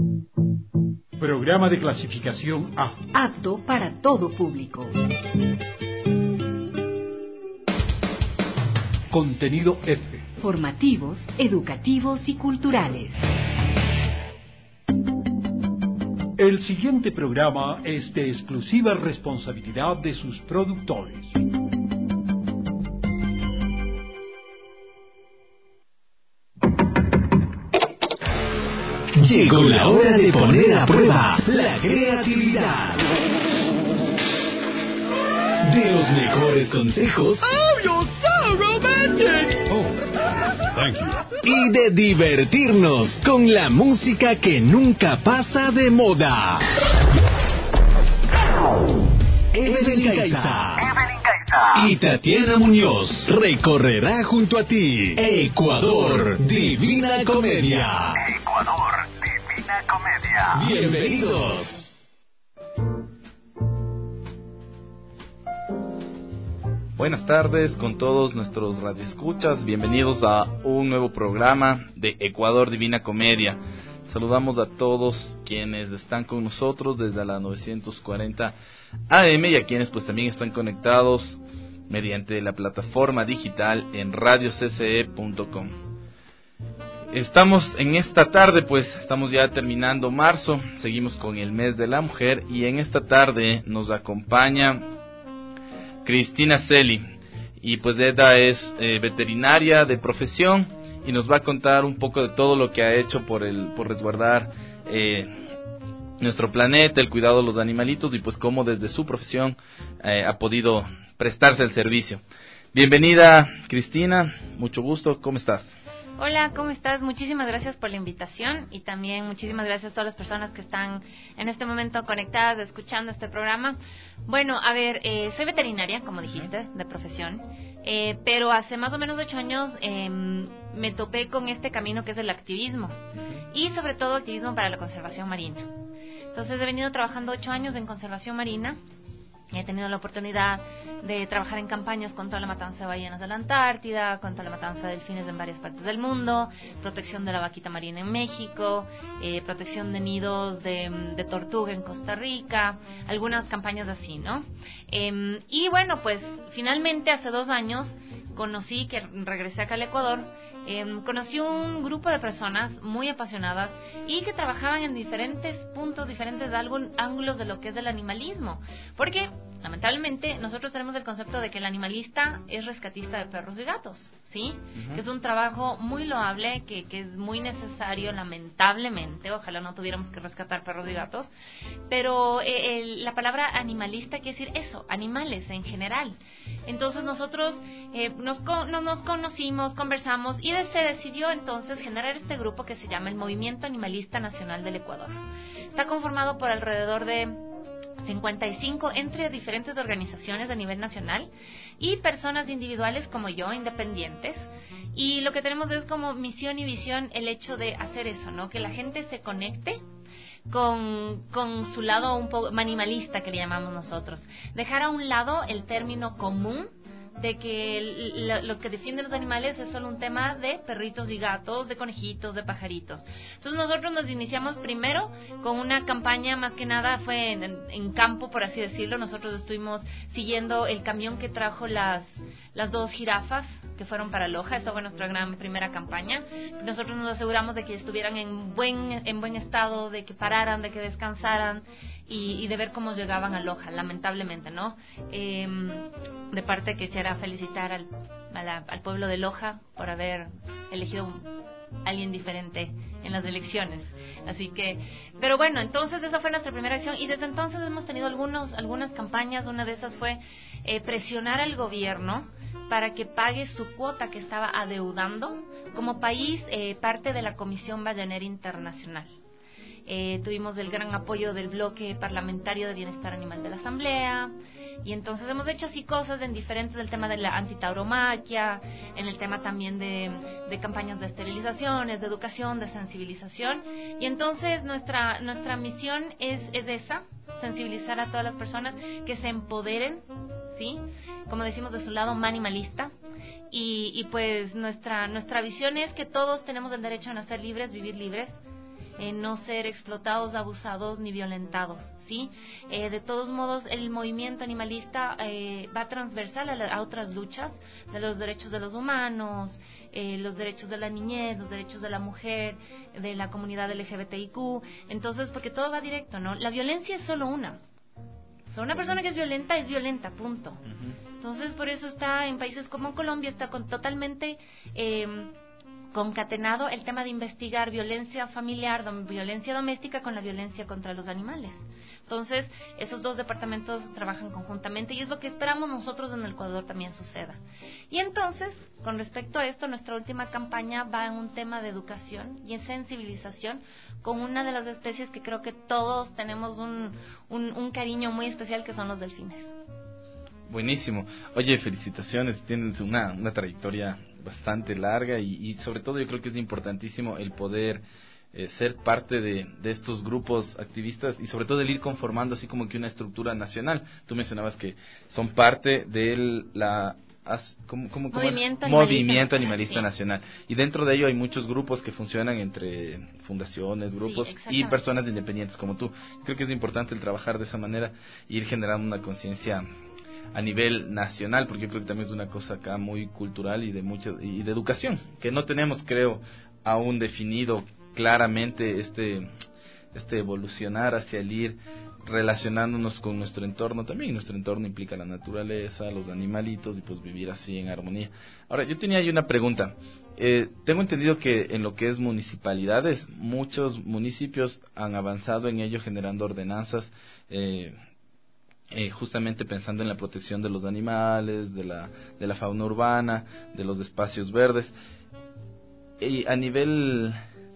Programa de clasificación A. Apto para todo público. Contenido F. Formativos, educativos y culturales. El siguiente programa es de exclusiva responsabilidad de sus productores. Llegó la hora de poner a prueba la creatividad. De los mejores consejos. Oh, you're so romantic. Oh, thank you. Y de divertirnos con la música que nunca pasa de moda. Evelyn Caiza y Tatiana Muñoz recorrerá junto a ti Ecuador Divina Comedia. Ecuador Divina Comedia. Bienvenidos. Buenas tardes con todos nuestros radioescuchas, bienvenidos a un nuevo programa de Ecuador Divina Comedia. Saludamos a todos quienes están con nosotros desde la 940 AM y a quienes pues también están conectados mediante la plataforma digital en radiocce.com. Estamos en esta tarde, pues estamos ya terminando marzo, seguimos con el mes de la mujer y en esta tarde nos acompaña Cristina Celi, y pues ella es veterinaria de profesión y nos va a contar un poco de todo lo que ha hecho por resguardar nuestro planeta, el cuidado de los animalitos y pues cómo desde su profesión ha podido prestarse el servicio. Bienvenida Cristina, mucho gusto, ¿cómo estás? Hola, ¿cómo estás? Muchísimas gracias por la invitación y también muchísimas gracias a todas las personas que están en este momento conectadas, escuchando este programa. Bueno, a ver, soy veterinaria, como dijiste, de profesión, pero hace más o menos 8 años me topé con este camino que es el activismo y sobre todo activismo para la conservación marina. Entonces he venido trabajando 8 años en conservación marina. He tenido la oportunidad de trabajar en campañas contra la matanza de ballenas de la Antártida, contra la matanza de delfines en varias partes del mundo, protección de la vaquita marina en México, protección de nidos de tortuga en Costa Rica, algunas campañas así, ¿no? Y bueno, pues finalmente hace 2 años conocí, que regresé acá al Ecuador, conocí un grupo de personas muy apasionadas y que trabajaban en diferentes puntos, diferentes ángulos de lo que es el animalismo, porque lamentablemente nosotros tenemos el concepto de que el animalista es rescatista de perros y gatos, ¿sí? Uh-huh. Que es un trabajo muy loable, que es muy necesario, lamentablemente, ojalá no tuviéramos que rescatar perros y gatos, pero la palabra animalista quiere decir eso, animales en general. Entonces nosotros nos conocimos, conversamos y se decidió entonces generar este grupo que se llama el Movimiento Animalista Nacional del Ecuador. Está conformado por alrededor de 55 entre diferentes organizaciones a nivel nacional y personas individuales como yo, independientes, y lo que tenemos es como misión y visión el hecho de hacer eso, ¿no? Que la gente se conecte con su lado un poco animalista, que le llamamos nosotros, dejar a un lado el término común de que los que defienden los animales es solo un tema de perritos y gatos, de conejitos, de pajaritos. Entonces nosotros nos iniciamos primero con una campaña, más que nada fue en campo, por así decirlo. Nosotros estuvimos siguiendo el camión que trajo las 2 jirafas que fueron para Loja. Esta fue nuestra gran primera campaña. Nosotros nos aseguramos de que estuvieran en buen estado, de que pararan, de que descansaran y de ver cómo llegaban a Loja, lamentablemente, ¿no? De parte quisiera felicitar al pueblo de Loja por haber elegido a alguien diferente en las elecciones. Así que, pero bueno, entonces esa fue nuestra primera acción y desde entonces hemos tenido algunas campañas. Una de esas fue presionar al gobierno para que pague su cuota que estaba adeudando como país, parte de la Comisión Ballenera Internacional. Tuvimos el gran apoyo del bloque parlamentario de bienestar animal de la Asamblea y entonces hemos hecho así cosas en diferentes, del tema de la antitauromaquia, en el tema también de campañas de esterilizaciones, de educación, de sensibilización, y entonces nuestra misión es esa, sensibilizar a todas las personas que se empoderen, ¿sí? Como decimos, de su lado animalista. Y pues nuestra visión es que todos tenemos el derecho a nacer libres, vivir libres, no ser explotados, abusados ni violentados, ¿sí? De todos modos, el movimiento animalista va transversal a otras luchas de los derechos de los humanos, los derechos de la niñez, los derechos de la mujer, de la comunidad LGBTIQ. Entonces, porque todo va directo, ¿no? La violencia es solo una. O sea, una persona que es violenta, punto. Entonces, por eso está en países como Colombia, está totalmente concatenado el tema de investigar violencia familiar, violencia doméstica con la violencia contra los animales. Entonces, esos dos departamentos trabajan conjuntamente y es lo que esperamos nosotros en el Ecuador también suceda. Y entonces, con respecto a esto, nuestra última campaña va en un tema de educación y en sensibilización con una de las especies que creo que todos tenemos un cariño muy especial, que son los delfines. Buenísimo. Oye, felicitaciones, tienes una trayectoria bastante larga y sobre todo yo creo que es importantísimo el poder ser parte de estos grupos activistas y sobre todo el ir conformando así como que una estructura nacional. Tú mencionabas que son parte de la Movimiento Animalista sí. Nacional, y dentro de ello hay muchos grupos que funcionan entre fundaciones, grupos y personas independientes como tú. Creo que es importante el trabajar de esa manera e ir generando una conciencia a nivel nacional, porque yo creo que también es una cosa acá muy cultural y de educación, que no tenemos, creo, aún definido claramente este evolucionar hacia el ir relacionándonos con nuestro entorno también. Nuestro entorno implica la naturaleza, los animalitos y pues vivir así en armonía. Ahora, yo tenía ahí una pregunta. Tengo entendido que en lo que es municipalidades, muchos municipios han avanzado en ello generando ordenanzas justamente pensando en la protección de los animales, de la fauna urbana, de los espacios verdes. Y a nivel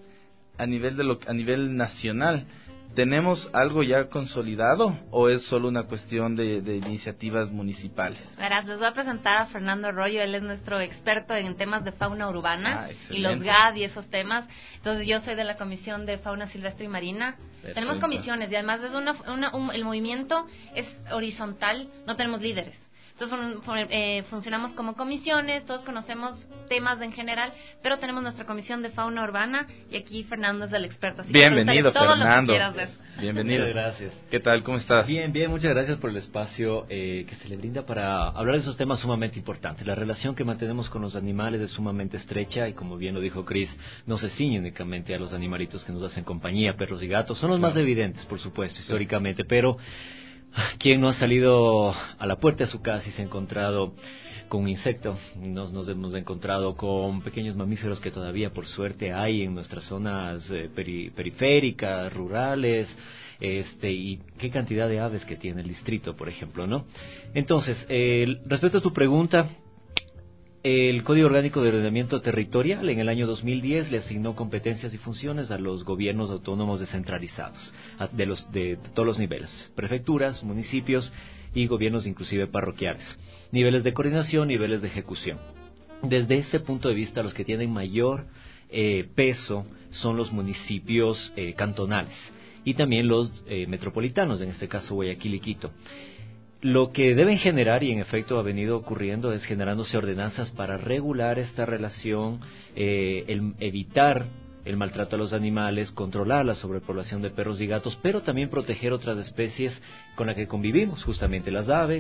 nacional, ¿tenemos algo ya consolidado o es solo una cuestión de iniciativas municipales? Verás, les voy a presentar a Fernando Arroyo. Él es nuestro experto en temas de fauna urbana y los GAD y esos temas. Entonces, yo soy de la Comisión de Fauna Silvestre y Marina. Perfecto. Tenemos comisiones y además es el movimiento es horizontal, no tenemos líderes. Entonces funcionamos como comisiones, todos conocemos temas en general, pero tenemos nuestra comisión de fauna urbana y aquí Fernando es el experto. Así bienvenido, que Fernando. Bienvenido. Muchas gracias. ¿Qué tal? ¿Cómo estás? Bien, muchas gracias por el espacio que se le brinda para hablar de esos temas sumamente importantes. La relación que mantenemos con los animales es sumamente estrecha y, como bien lo dijo Chris, no se ciñe únicamente a los animalitos que nos hacen compañía, perros y gatos. Son los más evidentes, por supuesto, históricamente, pero ¿quién no ha salido a la puerta de su casa y se ha encontrado con un insecto? Nos hemos encontrado con pequeños mamíferos que todavía, por suerte, hay en nuestras zonas periféricas, rurales, y qué cantidad de aves que tiene el distrito, por ejemplo, ¿no? Entonces, respecto a tu pregunta, el Código Orgánico de Ordenamiento Territorial en el año 2010 le asignó competencias y funciones a los gobiernos autónomos descentralizados, de todos los niveles, prefecturas, municipios y gobiernos inclusive parroquiales, niveles de coordinación, niveles de ejecución. Desde ese punto de vista, los que tienen mayor peso son los municipios cantonales y también los metropolitanos, en este caso Guayaquil y Quito. Lo que deben generar, y en efecto ha venido ocurriendo, es generándose ordenanzas para regular esta relación, evitar el maltrato a los animales, controlar la sobrepoblación de perros y gatos, pero también proteger otras especies con las que convivimos, justamente las aves,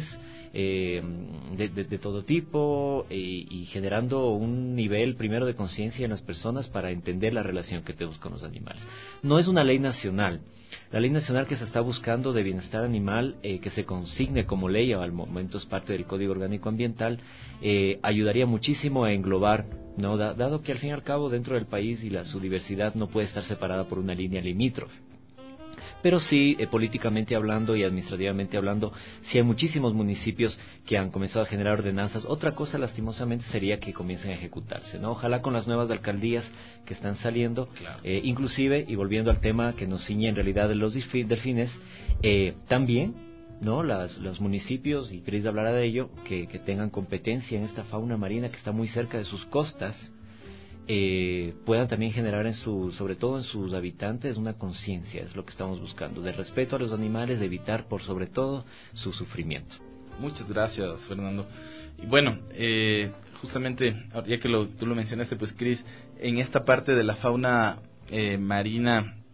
de todo tipo, y generando un nivel primero de conciencia en las personas para entender la relación que tenemos con los animales. No es una ley nacional. La ley nacional que se está buscando de bienestar animal, que se consigne como ley, al momento es parte del Código Orgánico Ambiental, ayudaría muchísimo a englobar, ¿no? Dado que al fin y al cabo dentro del país y su diversidad no puede estar separada por una línea limítrofe. Pero sí, políticamente hablando y administrativamente hablando, sí hay muchísimos municipios que han comenzado a generar ordenanzas. Otra cosa, lastimosamente, sería que comiencen a ejecutarse, ¿no? Ojalá con las nuevas alcaldías que están saliendo, claro. Inclusive, y volviendo al tema que nos ciñe en realidad de los delfines, también, ¿no? Los municipios, y Cris hablará de ello, que tengan competencia en esta fauna marina que está muy cerca de sus costas, puedan también generar sobre todo en sus habitantes una conciencia, es lo que estamos buscando, de respeto a los animales, de evitar por sobre todo su sufrimiento. Muchas gracias, Fernando. Y bueno, justamente, ya que tú lo mencionaste, pues Cris, en esta parte de la fauna marina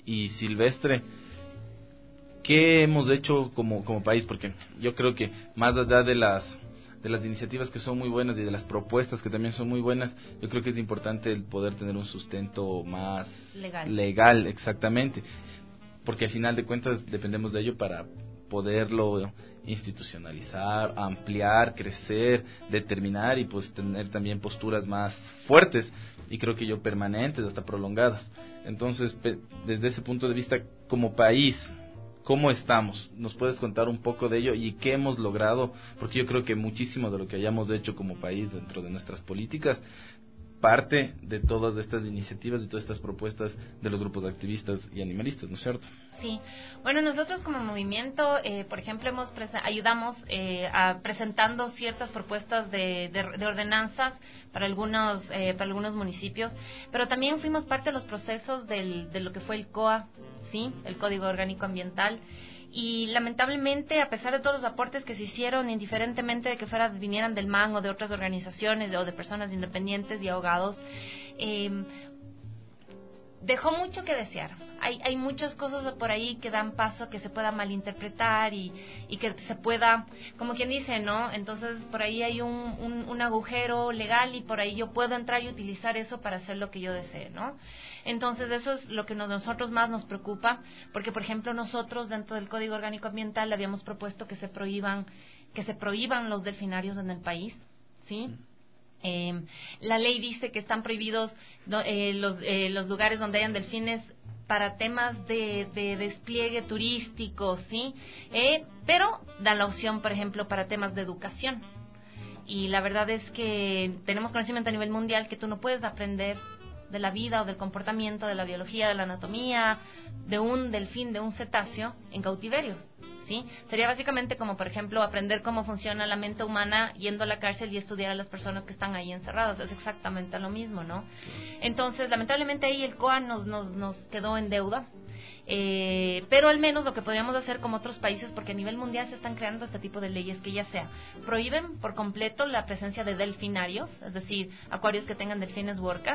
y silvestre, ¿qué hemos hecho como país? Porque yo creo que más allá de las iniciativas que son muy buenas y de las propuestas que también son muy buenas, yo creo que es importante el poder tener un sustento más legal, exactamente, porque al final de cuentas dependemos de ello para poderlo institucionalizar, ampliar, crecer, determinar y pues tener también posturas más fuertes y creo que yo permanentes, hasta prolongadas. Entonces, desde ese punto de vista, como país, ¿cómo estamos? ¿Nos puedes contar un poco de ello y qué hemos logrado? Porque yo creo que muchísimo de lo que hayamos hecho como país dentro de nuestras políticas parte de todas estas iniciativas y todas estas propuestas de los grupos de activistas y animalistas, ¿no es cierto? Sí. Bueno, nosotros como movimiento, por ejemplo, ayudamos presentando ciertas propuestas de ordenanzas para algunos municipios, pero también fuimos parte de los procesos de lo que fue el COA, ¿sí? El Código Orgánico Ambiental. Y lamentablemente, a pesar de todos los aportes que se hicieron, indiferentemente de que vinieran del MAN o de otras organizaciones o de personas independientes y abogados, dejó mucho que desear. Hay muchas cosas por ahí que dan paso a que se pueda malinterpretar y que se pueda, como quien dice, ¿no? Entonces por ahí hay un agujero legal y por ahí yo puedo entrar y utilizar eso para hacer lo que yo desee, ¿no? Entonces eso es lo que nosotros más nos preocupa, porque por ejemplo nosotros dentro del Código Orgánico Ambiental habíamos propuesto que se prohíban los delfinarios en el país, ¿sí? La ley dice que están prohibidos los lugares donde hayan delfines para temas de despliegue turístico, ¿sí? Pero da la opción, por ejemplo, para temas de educación. Y la verdad es que tenemos conocimiento a nivel mundial que tú no puedes aprender de la vida o del comportamiento, de la biología, de la anatomía, de un delfín, de un cetáceo en cautiverio, ¿sí? Sería básicamente como, por ejemplo, aprender cómo funciona la mente humana yendo a la cárcel y estudiar a las personas que están ahí encerradas. Es exactamente lo mismo, ¿no? Entonces, lamentablemente ahí el COA nos quedó en deuda. Pero al menos lo que podríamos hacer como otros países, porque a nivel mundial se están creando este tipo de leyes que ya sea prohíben por completo la presencia de delfinarios, es decir, acuarios que tengan delfines u orcas,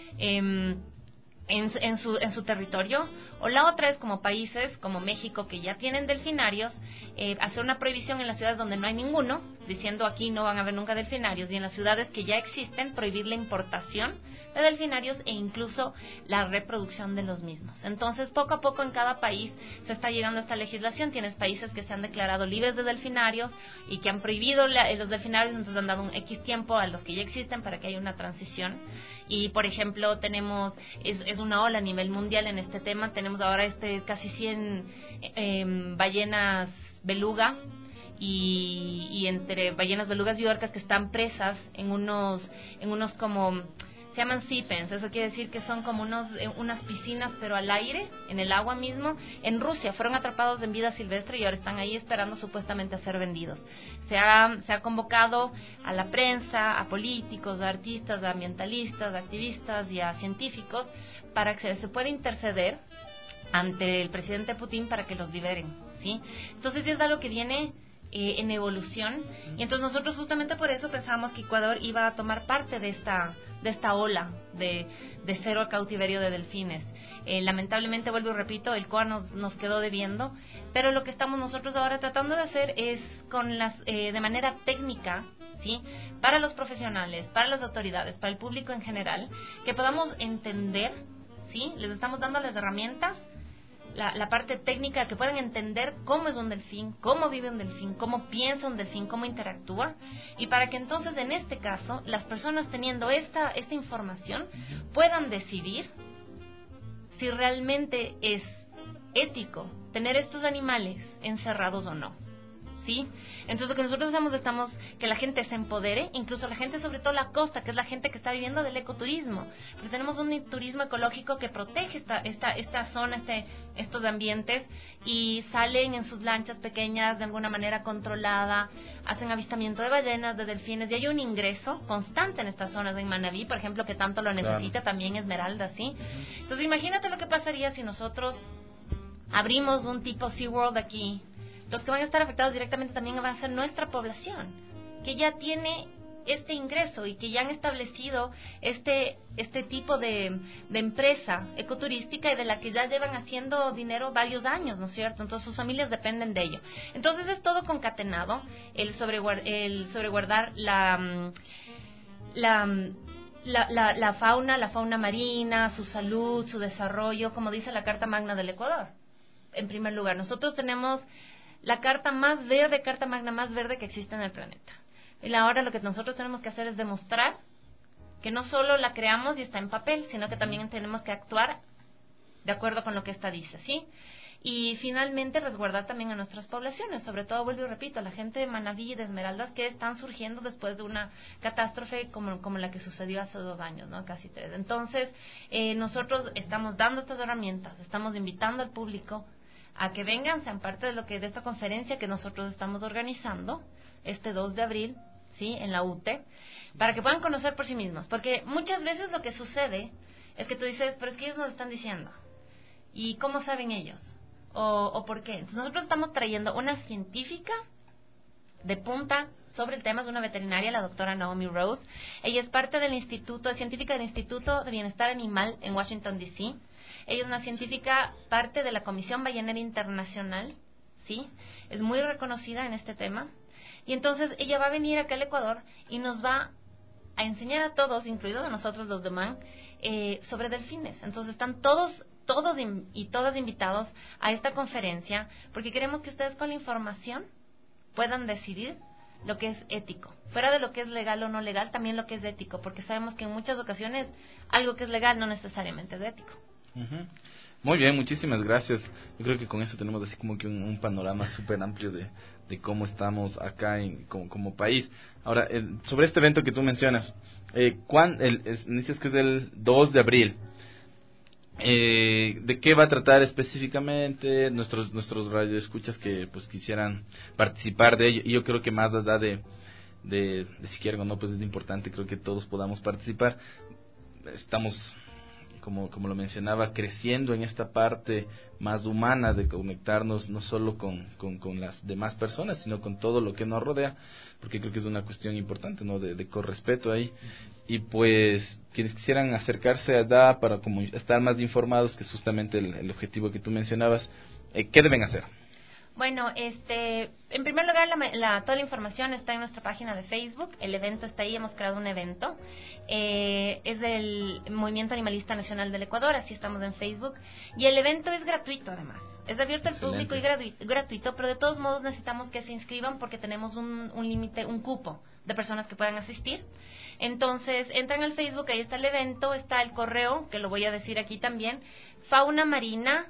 en su territorio, o la otra es como países como México que ya tienen delfinarios, hacer una prohibición en las ciudades donde no hay ninguno, diciendo aquí no van a haber nunca delfinarios, y en las ciudades que ya existen prohibir la importación de delfinarios e incluso la reproducción de los mismos. Entonces poco a poco en cada país se está llegando a esta legislación. Tienes países que se han declarado libres de delfinarios y que han prohibido los delfinarios, entonces han dado un X tiempo a los que ya existen para que haya una transición. Y por ejemplo tenemos, es una ola a nivel mundial en este tema, tenemos ahora casi 100 ballenas beluga y entre ballenas belugas y orcas que están presas en unos como se llaman sea pens. Eso quiere decir que son como unas piscinas pero al aire, en el agua mismo. En Rusia fueron atrapados en vida silvestre y ahora están ahí esperando supuestamente a ser vendidos. Se ha convocado a la prensa, a políticos, a artistas, a ambientalistas, a activistas y a científicos para que se pueda interceder ante el presidente Putin para que los liberen, ¿sí? Entonces es algo que viene en evolución, y entonces nosotros justamente por eso pensábamos que Ecuador iba a tomar parte de esta ola de cero cautiverio de delfines. Lamentablemente, vuelvo y repito, el COA nos quedó debiendo, pero lo que estamos nosotros ahora tratando de hacer es de manera técnica, ¿sí? Para los profesionales, para las autoridades, para el público en general, que podamos entender, ¿sí? Les estamos dando las herramientas, la parte técnica, que puedan entender cómo es un delfín, cómo vive un delfín, cómo piensa un delfín, cómo interactúa, y para que entonces en este caso las personas teniendo esta información puedan decidir si realmente es ético tener estos animales encerrados o no, ¿sí? Entonces lo que nosotros hacemos estamos que la gente se empodere, incluso la gente, sobre todo la costa, que es la gente que está viviendo del ecoturismo, porque tenemos un turismo ecológico que protege esta zona, estos ambientes, y salen en sus lanchas pequeñas de alguna manera controlada, hacen avistamiento de ballenas, de delfines, y hay un ingreso constante en estas zonas de Manabí, por ejemplo, que tanto lo necesita, también Esmeralda, ¿sí? Entonces imagínate lo que pasaría si nosotros abrimos un tipo SeaWorld aquí. Los que van a estar afectados directamente también van a ser nuestra población, que ya tiene este ingreso y que ya han establecido este tipo de empresa ecoturística y de la que ya llevan haciendo dinero varios años, ¿no es cierto? Entonces sus familias dependen de ello. Entonces es todo concatenado, el sobreguardar la fauna marina, su salud, su desarrollo, como dice la Carta Magna del Ecuador. En primer lugar, nosotros tenemos la carta magna más verde que existe en el planeta. Y ahora lo que nosotros tenemos que hacer es demostrar que no solo la creamos y está en papel, sino que también tenemos que actuar de acuerdo con lo que esta dice, ¿sí? Y finalmente resguardar también a nuestras poblaciones, sobre todo, vuelvo y repito, la gente de Manabí y de Esmeraldas que están surgiendo después de una catástrofe como la que sucedió hace 2 años, ¿no? Casi 3. Entonces, nosotros estamos dando estas herramientas, estamos invitando al público a que vengan, sean parte de esta conferencia que nosotros estamos organizando este 2 de abril, ¿sí? En la UTE, para que puedan conocer por sí mismos, porque muchas veces lo que sucede es que tú dices, pero es que ellos nos están diciendo, ¿y cómo saben ellos? ¿O por qué? Entonces nosotros estamos trayendo una científica de punta sobre el tema, es una veterinaria, la doctora Naomi Rose. Ella es parte del científica del Instituto de Bienestar Animal en Washington, D.C. Ella es una científica, parte de la Comisión Ballenera Internacional, ¿sí? Es muy reconocida en este tema. Y entonces ella va a venir acá al Ecuador y nos va a enseñar a todos, incluidos a nosotros los de MAN, sobre delfines. Entonces están todos y todas invitados a esta conferencia, porque queremos que ustedes con la información puedan decidir lo que es ético. Fuera de lo que es legal o no legal, también lo que es ético, porque sabemos que en muchas ocasiones algo que es legal no necesariamente es ético. Uh-huh. Muy bien, muchísimas gracias. Yo creo que con eso tenemos así como que un panorama súper amplio de cómo estamos acá como país. Ahora, sobre este evento que tú mencionas, dices que es el 2 de abril. ¿De qué va a tratar específicamente nuestros radioescuchas que pues quisieran participar de ello? Y yo creo que más allá de si quieren o no, pues es importante, creo que todos podamos participar. Estamos, como lo mencionaba, creciendo en esta parte más humana de conectarnos no solo con las demás personas, sino con todo lo que nos rodea, porque creo que es una cuestión importante, ¿no? De correspeto ahí. Y pues quienes quisieran acercarse allá para como estar más informados, que es justamente el objetivo que tú mencionabas, ¿qué deben hacer? Bueno, en primer lugar, toda la información está en nuestra página de Facebook. El evento está ahí, hemos creado un evento. Es del Movimiento Animalista Nacional del Ecuador, así estamos en Facebook. Y el evento es gratuito, además. Es abierto al público y gratuito, pero de todos modos necesitamos que se inscriban porque tenemos un límite, un cupo de personas que puedan asistir. Entonces, entran al Facebook, ahí está el evento, está el correo, que lo voy a decir aquí también, fauna marina,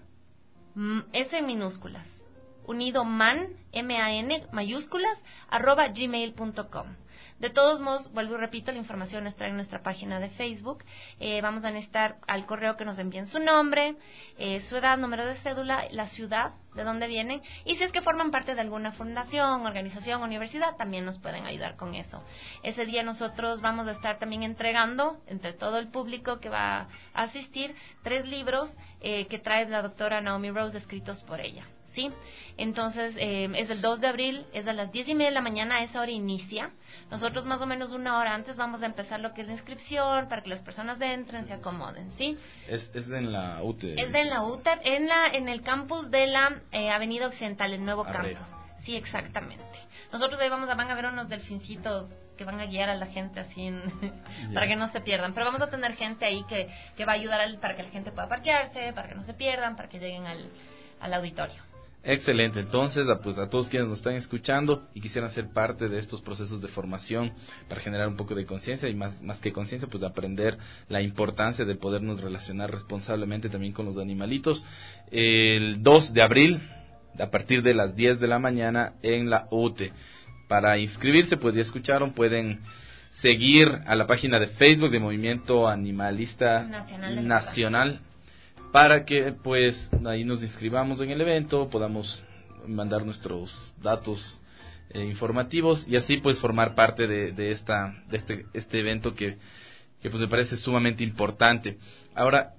S en minúsculas, unido man, M-A-N, mayúsculas, @gmail.com. De todos modos, vuelvo y repito, la información está en nuestra página de Facebook. Vamos a necesitar al correo que nos envíen su nombre, su edad, número de cédula, la ciudad de donde vienen, y si es que forman parte de alguna fundación, organización, universidad, también nos pueden ayudar con eso. Ese día nosotros vamos a estar también entregando, entre todo el público que va a asistir, 3 libros que trae la doctora Naomi Rose, escritos por ella. ¿Sí? Entonces, es el 2 de abril, es a las 10:30 de la mañana, a esa hora inicia. Nosotros más o menos 1 hora antes vamos a empezar lo que es la inscripción, para que las personas entren, se acomoden, ¿sí? Es en la UTE. Es en la UTE, en el campus de la Avenida Occidental, el nuevo campus. Sí, exactamente. Nosotros ahí van a ver unos delfincitos que van a guiar a la gente así para que no se pierdan. Pero vamos a tener gente ahí que va a ayudar para que la gente pueda parquearse, para que no se pierdan, para que lleguen al auditorio. Excelente, entonces a todos quienes nos están escuchando y quisieran ser parte de estos procesos de formación para generar un poco de conciencia y más que conciencia, pues aprender la importancia de podernos relacionar responsablemente también con los animalitos, el 2 de abril a partir de las 10 de la mañana en la UTE. Para inscribirse, pues ya escucharon, pueden seguir a la página de Facebook de Movimiento Animalista Nacional para que pues ahí nos inscribamos en el evento, podamos mandar nuestros datos informativos y así pues formar parte de este evento que pues me parece sumamente importante. Ahora,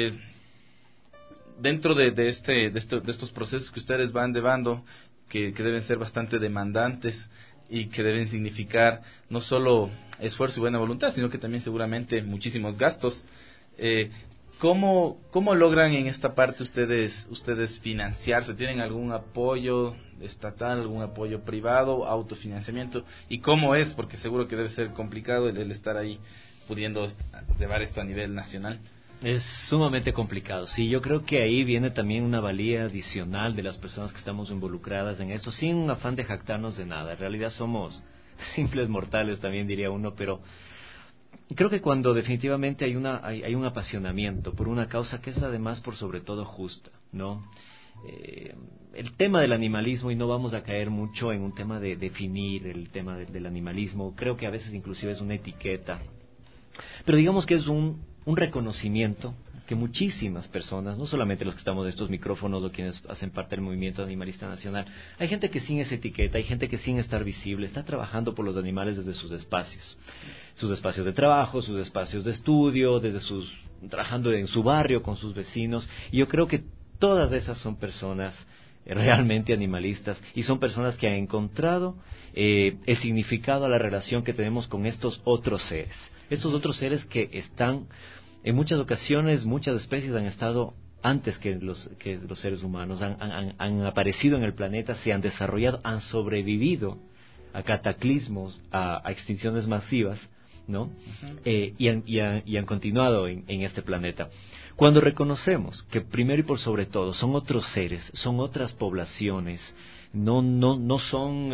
dentro de estos procesos que ustedes van llevando, que deben ser bastante demandantes, y que deben significar no solo esfuerzo y buena voluntad, sino que también seguramente muchísimos gastos. ¿Cómo logran en esta parte ustedes financiarse? ¿Tienen algún apoyo estatal, algún apoyo privado, autofinanciamiento? ¿Y cómo es? Porque seguro que debe ser complicado el estar ahí pudiendo llevar esto a nivel nacional. Es sumamente complicado. Sí, yo creo que ahí viene también una valía adicional de las personas que estamos involucradas en esto, sin un afán de jactarnos de nada. En realidad somos simples mortales, también diría uno, pero creo que cuando definitivamente hay un apasionamiento por una causa que es además por sobre todo justa, ¿no? El tema del animalismo, y no vamos a caer mucho en un tema de definir el tema del animalismo, creo que a veces inclusive es una etiqueta, pero digamos que es un reconocimiento que muchísimas personas, no solamente los que estamos en estos micrófonos o quienes hacen parte del movimiento animalista nacional, hay gente que sin esa etiqueta, hay gente que sin estar visible, está trabajando por los animales desde sus espacios de trabajo, sus espacios de estudio, trabajando en su barrio con sus vecinos, y yo creo que todas esas son personas realmente animalistas y son personas que han encontrado el significado a la relación que tenemos con estos otros seres que están en muchas ocasiones, muchas especies han estado antes que los seres humanos, han aparecido en el planeta, se han desarrollado, han sobrevivido a cataclismos, a extinciones masivas, ¿no? Y han continuado en este planeta. Cuando reconocemos que primero y por sobre todo son otros seres, son otras poblaciones, no son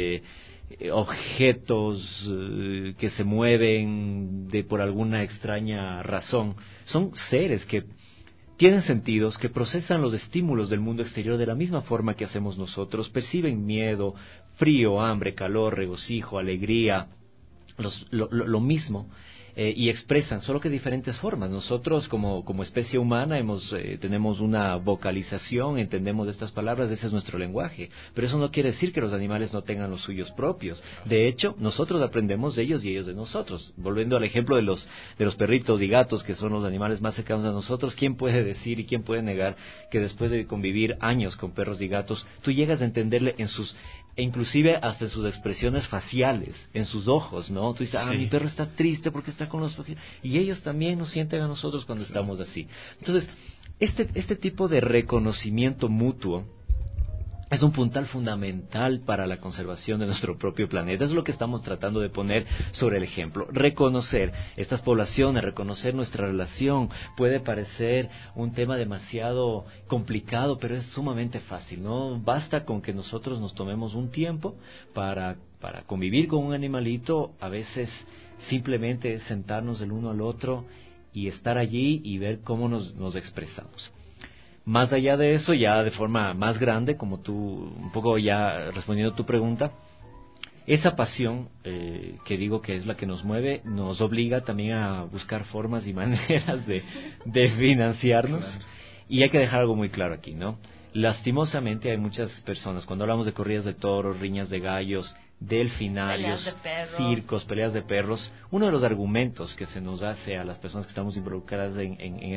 objetos que se mueven por alguna extraña razón, son seres que tienen sentidos, que procesan los estímulos del mundo exterior de la misma forma que hacemos nosotros, perciben miedo, frío, hambre, calor, regocijo, alegría, lo mismo, y expresan, solo que de diferentes formas. Nosotros como especie humana tenemos una vocalización, entendemos estas palabras, ese es nuestro lenguaje, pero eso no quiere decir que los animales no tengan los suyos propios. De hecho, nosotros aprendemos de ellos y ellos de nosotros. Volviendo al ejemplo de los perritos y gatos, que son los animales más cercanos a nosotros, ¿quién puede decir y quién puede negar que después de convivir años con perros y gatos, tú llegas a entenderle inclusive hasta en sus expresiones faciales, en sus ojos, ¿no? Tú dices, mi perro está triste porque está con los... Y ellos también nos sienten a nosotros cuando estamos así. Entonces, este tipo de reconocimiento mutuo es un puntal fundamental para la conservación de nuestro propio planeta. Eso es lo que estamos tratando de poner sobre el ejemplo. Reconocer estas poblaciones, reconocer nuestra relación. Puede parecer un tema demasiado complicado, pero es sumamente fácil, ¿no? Basta con que nosotros nos tomemos un tiempo para convivir con un animalito. A veces simplemente es sentarnos el uno al otro y estar allí y ver cómo nos expresamos. Más allá de eso, ya de forma más grande, como tú, un poco ya respondiendo a tu pregunta, esa pasión, que digo que es la que nos mueve, nos obliga también a buscar formas y maneras de financiarnos. Claro. Y hay que dejar algo muy claro aquí, ¿no? Lastimosamente hay muchas personas, cuando hablamos de corridas de toros, riñas de gallos, delfinarios, circos, peleas de perros, uno de los argumentos que se nos hace a las personas que estamos involucradas en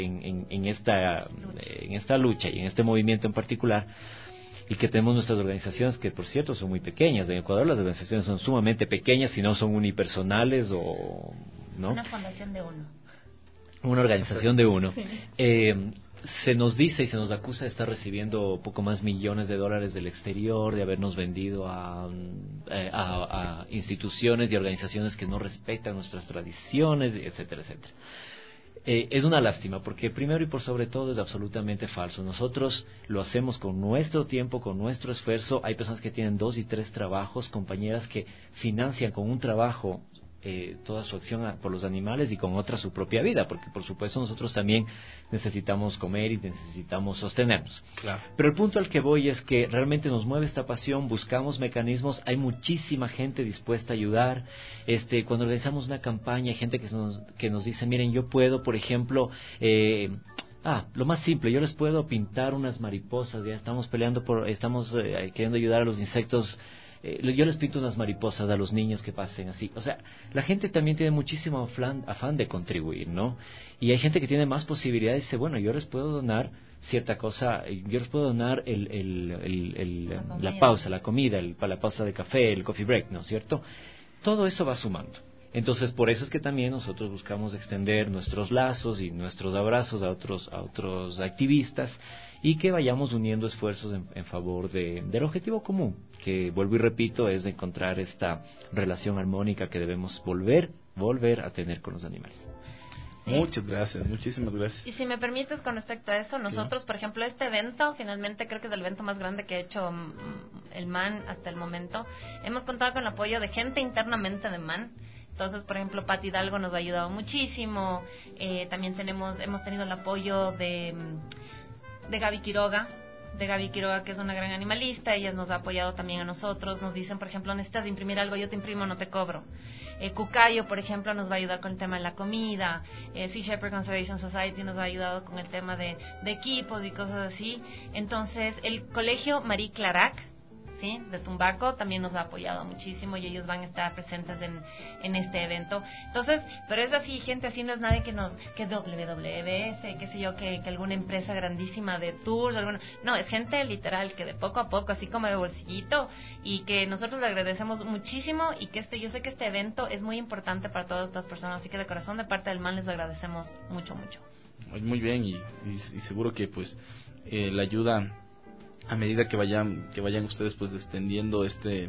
esta lucha y en este movimiento en particular, y que tenemos nuestras organizaciones que por cierto son muy pequeñas. En Ecuador las organizaciones son sumamente pequeñas, si no son unipersonales o ¿no? Una fundación de uno. Una organización de uno. Sí. Se nos dice y se nos acusa de estar recibiendo poco más millones de dólares del exterior, de habernos vendido a instituciones y organizaciones que no respetan nuestras tradiciones, etcétera, etcétera. Es una lástima porque primero y por sobre todo es absolutamente falso. Nosotros lo hacemos con nuestro tiempo, con nuestro esfuerzo. Hay personas que tienen 2 y 3 trabajos, compañeras que financian con un trabajo toda su acción por los animales y con otra su propia vida, porque por supuesto nosotros también necesitamos comer y necesitamos sostenernos. Claro. Pero el punto al que voy es que realmente nos mueve esta pasión, buscamos mecanismos, hay muchísima gente dispuesta a ayudar. Cuando organizamos una campaña hay gente que nos dice, miren, yo puedo, por ejemplo, lo más simple, yo les puedo pintar unas mariposas, ya estamos queriendo ayudar a los insectos. Yo les pinto unas mariposas a los niños que pasen así. O sea, la gente también tiene muchísimo afán de contribuir, ¿no? Y hay gente que tiene más posibilidades y dice, bueno, yo les puedo donar cierta cosa, yo les puedo donar la pausa, la comida, la pausa de café, el coffee break, ¿no es cierto? Todo eso va sumando. Entonces, por eso es que también nosotros buscamos extender nuestros lazos y nuestros abrazos a otros activistas, y que vayamos uniendo esfuerzos en favor del objetivo común, que, vuelvo y repito, es de encontrar esta relación armónica que debemos volver a tener con los animales. Sí. Muchas gracias, muchísimas gracias. Y si me permites, con respecto a eso, nosotros, por ejemplo, este evento, finalmente creo que es el evento más grande que ha hecho el MAN hasta el momento. Hemos contado con el apoyo de gente internamente de MAN. Entonces, por ejemplo, Pati Hidalgo nos ha ayudado muchísimo. También hemos tenido el apoyo de Gaby Quiroga, que es una gran animalista. Ella nos ha apoyado también a nosotros. Nos dicen, por ejemplo, necesitas imprimir algo, yo te imprimo, no te cobro. Cucayo, por ejemplo, nos va a ayudar con el tema de la comida. Sea Shepherd Conservation Society nos ha ayudado con el tema de equipos y cosas así. Entonces, el colegio Marie Clarac, ¿sí?, de Tumbaco, también nos ha apoyado muchísimo, y ellos van a estar presentes en este evento. Entonces, pero es así, gente, así no es nadie que WWS, qué sé yo, que alguna empresa grandísima de tours, no, es gente literal que de poco a poco, así como de bolsillito, y que nosotros le agradecemos muchísimo, y que yo sé que este evento es muy importante para todas estas personas, así que de corazón, de parte del MAN, les agradecemos mucho. Muy bien, y seguro que pues la ayuda, a medida que vayan ustedes pues extendiendo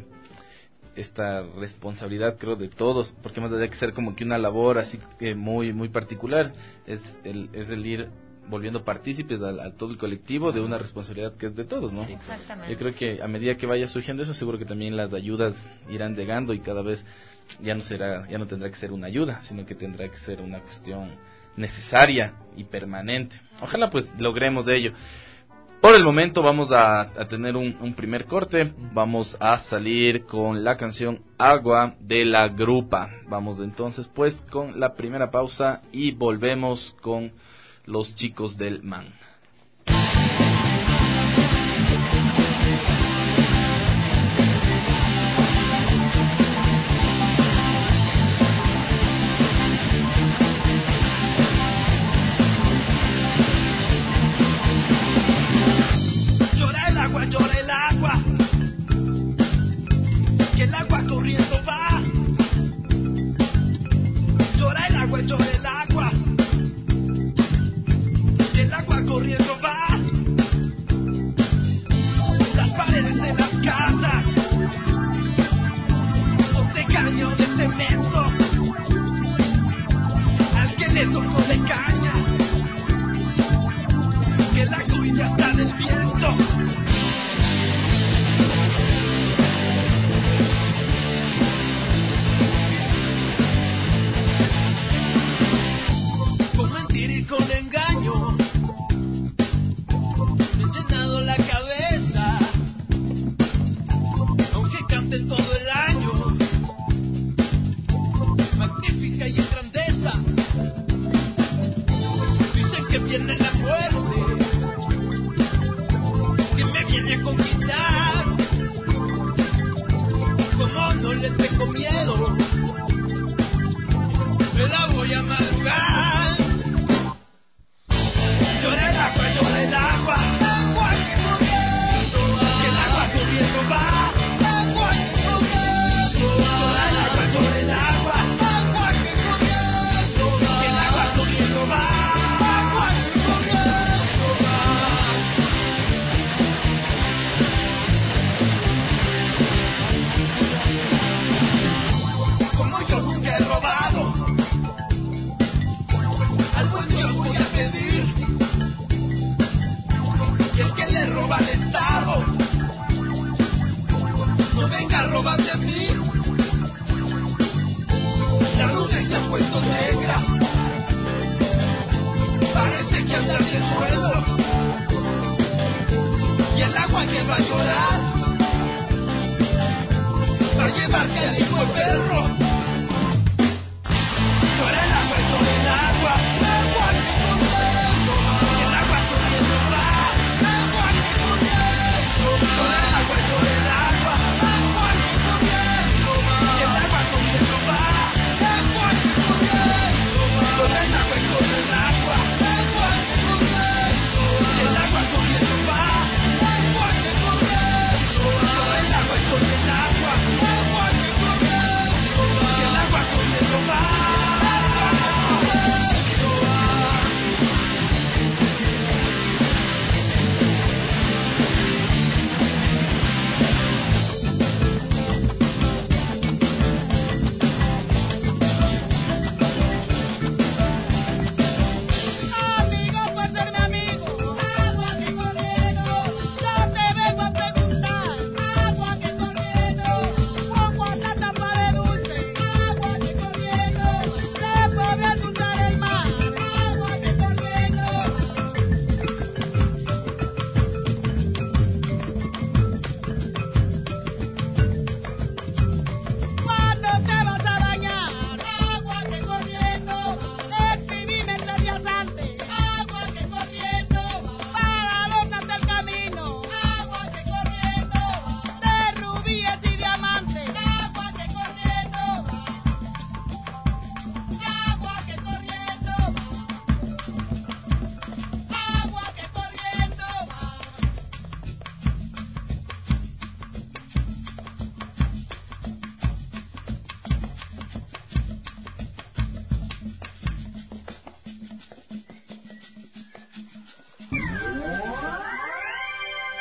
esta responsabilidad, creo, de todos, porque más allá de que ser como que una labor así muy muy particular, es el ir volviendo partícipes a todo el colectivo de una responsabilidad que es de todos, ¿no? Sí, exactamente. Yo creo que a medida que vaya surgiendo eso, seguro que también las ayudas irán llegando, y cada vez ya no tendrá que ser una ayuda, sino que tendrá que ser una cuestión necesaria y permanente. Ojalá pues logremos de ello. Por el momento vamos a tener un primer corte. Vamos a salir con la canción Agua de la Grupa. Vamos entonces pues con la primera pausa y volvemos con los chicos del MAN.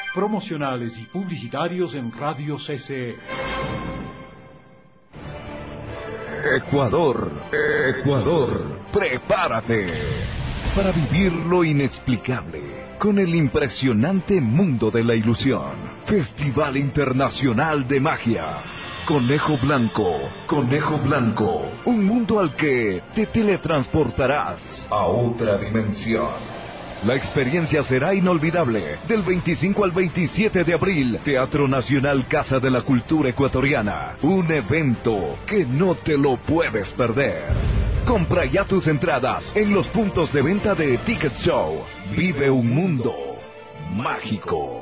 promocionales y publicitarios en Radio CCE. Ecuador, prepárate para vivir lo inexplicable con el impresionante mundo de la ilusión. Festival Internacional de Magia. Conejo Blanco, un mundo al que te teletransportarás a otra dimensión. La experiencia será inolvidable. Del 25 al 27 de abril, Teatro Nacional Casa de la Cultura Ecuatoriana. Un evento que no te lo puedes perder. Compra ya tus entradas en los puntos de venta de Ticket Show. Vive un mundo mágico.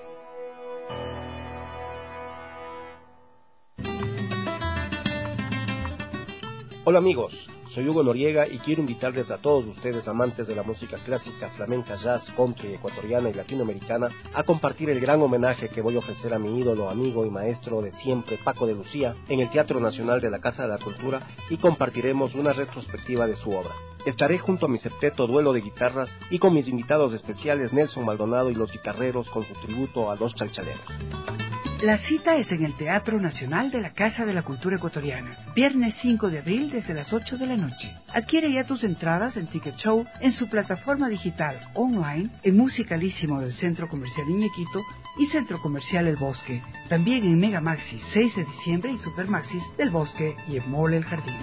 Hola amigos, soy Hugo Noriega y quiero invitarles a todos ustedes amantes de la música clásica, flamenca, jazz, country, ecuatoriana y latinoamericana a compartir el gran homenaje que voy a ofrecer a mi ídolo, amigo y maestro de siempre, Paco de Lucía, en el Teatro Nacional de la Casa de la Cultura y compartiremos una retrospectiva de su obra. Estaré junto a mi septeto duelo de guitarras y con mis invitados especiales Nelson Maldonado y los guitarreros con su tributo a los chalchaleros. La cita es en el Teatro Nacional de la Casa de la Cultura Ecuatoriana, viernes 5 de abril desde las 8 de la noche. Adquiere ya tus entradas en Ticket Show en su plataforma digital online, en Musicalísimo del Centro Comercial Iñequito y Centro Comercial El Bosque. También en Mega Maxi 6 de diciembre y Super Maxis del Bosque y en Mall El Jardín.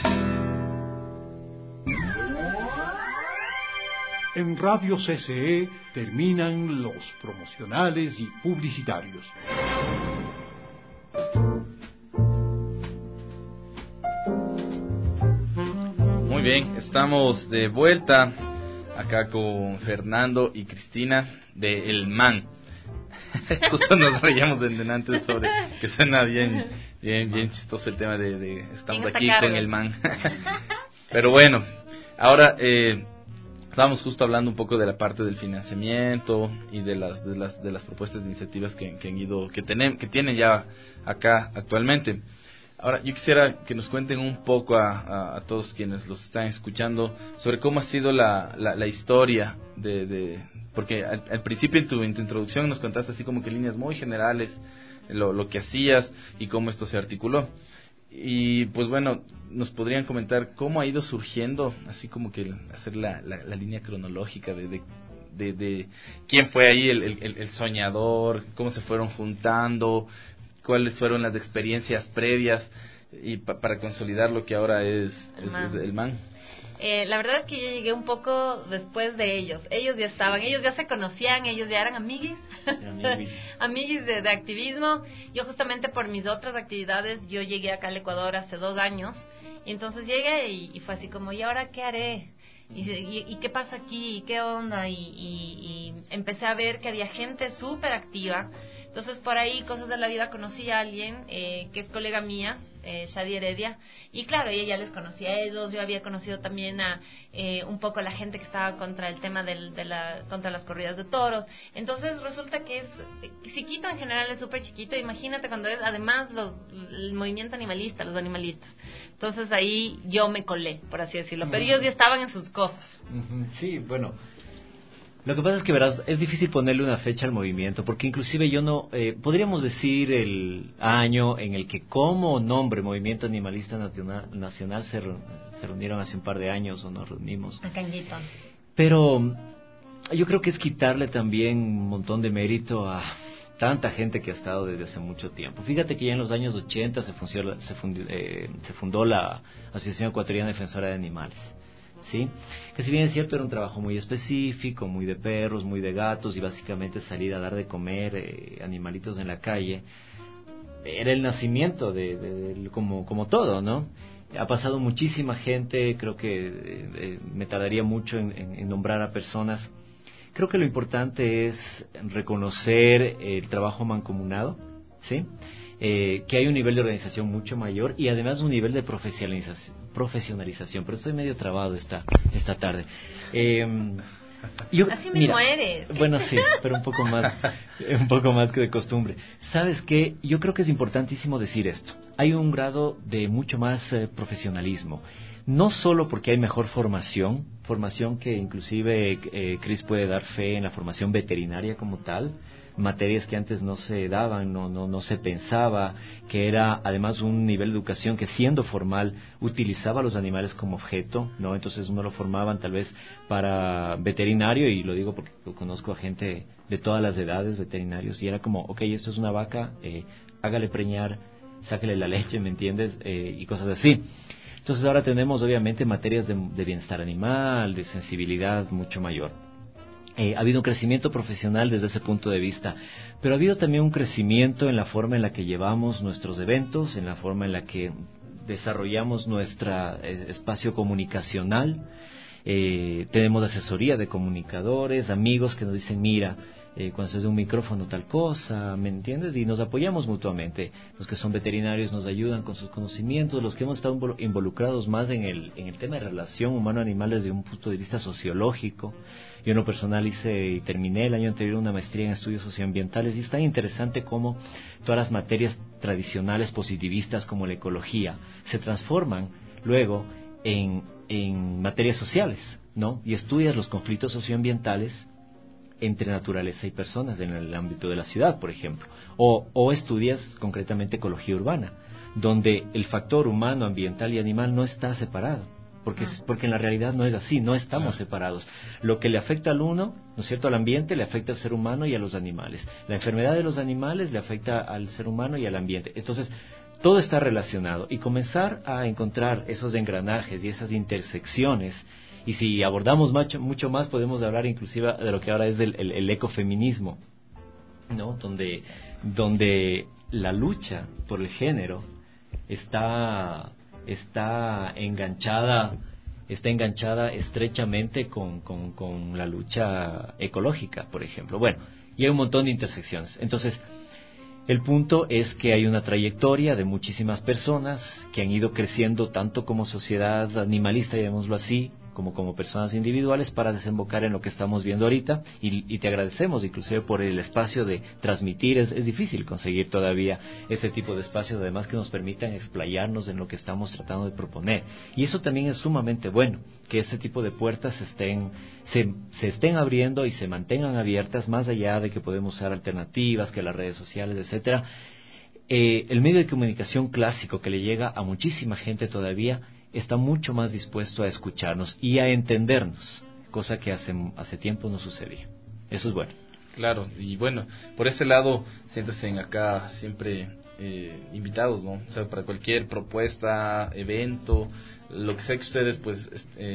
En Radio CCE terminan los promocionales y publicitarios. Muy bien, estamos de vuelta acá con Fernando y Cristina de El Man. Justo nos reíamos antes sobre que suena bien chistoso el tema de estamos aquí con El Man. Pero bueno, ahora estábamos justo hablando un poco de la parte del financiamiento y de las propuestas de iniciativas que tienen ya acá actualmente. Ahora, yo quisiera que nos cuenten un poco a todos quienes los están escuchando sobre cómo ha sido la historia porque al principio en tu introducción nos contaste así como que líneas muy generales, lo que hacías y cómo esto se articuló. Y pues bueno, nos podrían comentar cómo ha ido surgiendo, así como que hacer la línea cronológica de quién fue ahí el soñador, cómo se fueron juntando, cuáles fueron las experiencias previas y para consolidar lo que ahora es el Man. La verdad es que yo llegué un poco después de ellos. Ellos ya se conocían, ellos ya eran amiguis, amiguis de activismo. Yo justamente por mis otras actividades, yo llegué acá al Ecuador hace 2 años. Y entonces llegué y fue así como, ¿y ahora qué haré? ¿Y qué pasa aquí? ¿Qué onda? Y empecé a ver que había gente súper activa. Entonces por ahí, cosas de la vida, conocí a alguien que es colega mía, Shadi Heredia, y claro, ella les conocía a ellos. Yo había conocido también a un poco la gente que estaba contra el tema contra las corridas de toros. Entonces resulta que Siquito en general es súper chiquito. Imagínate cuando es además el movimiento animalista, los animalistas. Entonces ahí yo me colé, por así decirlo, pero ellos ya estaban en sus cosas. Sí, bueno, lo que pasa es que, verás, es difícil ponerle una fecha al movimiento, porque inclusive yo no, podríamos decir el año en el que como nombre Movimiento Animalista Nacional se reunieron hace un par de años o nos reunimos. Acá en Guitón. Pero yo creo que es quitarle también un montón de mérito a tanta gente que ha estado desde hace mucho tiempo. Fíjate que ya en los años 80 se fundó la Asociación Ecuatoriana Defensora de Animales. ¿Sí? Que si bien es cierto era un trabajo muy específico, muy de perros, muy de gatos y básicamente salir a dar de comer animalitos en la calle, era el nacimiento de como todo, ¿no? Ha pasado muchísima gente, creo que me tardaría mucho en nombrar a personas. Creo que lo importante es reconocer el trabajo mancomunado, ¿sí? Que hay un nivel de organización mucho mayor y además un nivel de profesionalización, pero estoy medio trabado esta tarde. Así mismo eres. Bueno, sí, pero un poco más que de costumbre. ¿Sabes qué? Yo creo que es importantísimo decir esto. Hay un grado de mucho más profesionalismo. No solo porque hay mejor formación, formación que inclusive Cris puede dar fe en la formación veterinaria como tal, materias que antes no se daban, no se pensaba, que era además un nivel de educación que siendo formal utilizaba a los animales como objeto, ¿no? Entonces uno lo formaban tal vez para veterinario, y lo digo porque conozco a gente de todas las edades, veterinarios, y era como, ok, esto es una vaca, hágale preñar, sáquele la leche, ¿me entiendes? Y cosas así. Entonces ahora tenemos obviamente materias de bienestar animal, de sensibilidad mucho mayor. Ha habido un crecimiento profesional desde ese punto de vista, pero ha habido también un crecimiento en la forma en la que llevamos nuestros eventos, en la forma en la que desarrollamos nuestro espacio comunicacional. Tenemos asesoría de comunicadores, amigos que nos dicen, mira, cuando se hace un micrófono tal cosa, ¿me entiendes? Y nos apoyamos mutuamente. Los que son veterinarios nos ayudan con sus conocimientos, los que hemos estado involucrados más en el tema de relación humano-animal desde un punto de vista sociológico. Yo en lo personal hice y terminé el año anterior una maestría en estudios socioambientales, y es tan interesante cómo todas las materias tradicionales positivistas como la ecología se transforman luego en materias sociales, ¿no? Y estudias los conflictos socioambientales entre naturaleza y personas en el ámbito de la ciudad, por ejemplo, o estudias concretamente ecología urbana, donde el factor humano, ambiental y animal no está separado. Porque en la realidad no es así, no estamos separados. Lo que le afecta al uno, ¿no es cierto?, al ambiente, le afecta al ser humano y a los animales. La enfermedad de los animales le afecta al ser humano y al ambiente. Entonces, todo está relacionado. Y comenzar a encontrar esos engranajes y esas intersecciones, y si abordamos mucho más, podemos hablar inclusive de lo que ahora es el ecofeminismo, ¿no? Donde la lucha por el género está enganchada estrechamente con la lucha ecológica, por ejemplo. Bueno, y hay un montón de intersecciones. Entonces, el punto es que hay una trayectoria de muchísimas personas que han ido creciendo tanto como sociedad animalista, llamémoslo así, como personas individuales, para desembocar en lo que estamos viendo ahorita, y te agradecemos inclusive por el espacio de transmitir. Es difícil conseguir todavía este tipo de espacios, además que nos permitan explayarnos en lo que estamos tratando de proponer, y eso también es sumamente bueno, que este tipo de puertas se estén abriendo y se mantengan abiertas, más allá de que podemos usar alternativas, que las redes sociales, etcétera. El medio de comunicación clásico, que le llega a muchísima gente todavía, está mucho más dispuesto a escucharnos y a entendernos, cosa que hace tiempo no sucedía. Eso es bueno. Claro, y bueno, por ese lado, siéntense acá siempre invitados, ¿no? O sea, para cualquier propuesta, evento, lo que sea que ustedes pues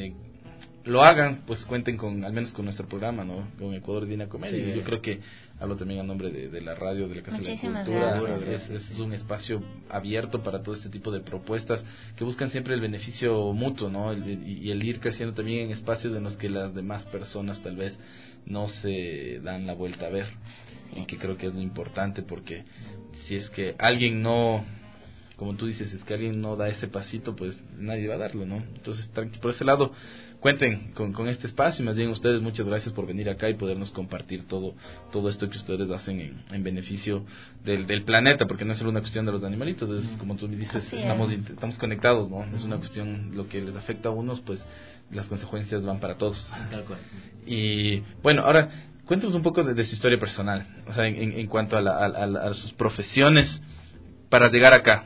lo hagan, pues cuenten al menos con nuestro programa, ¿no? Con Ecuador Divina Comedia. Sí. Yo creo que hablo también a nombre de la radio, de la Casa de la Cultura. Es un espacio abierto para todo este tipo de propuestas que buscan siempre el beneficio mutuo, ¿no? Y el ir creciendo también en espacios en los que las demás personas tal vez no se dan la vuelta a ver. Y que creo que es lo importante, porque si es que alguien no, como tú dices, es que alguien no da ese pasito, pues nadie va a darlo, ¿no? Entonces, por ese lado, cuenten con este espacio, y más bien ustedes, muchas gracias por venir acá y podernos compartir todo esto que ustedes hacen en beneficio del planeta, porque no es solo una cuestión de los animalitos, es como tú me dices, estamos conectados, ¿no? Es una cuestión, lo que les afecta a unos, pues las consecuencias van para todos. Y bueno, ahora cuéntanos un poco de su historia personal, o sea, en cuanto a sus profesiones para llegar acá,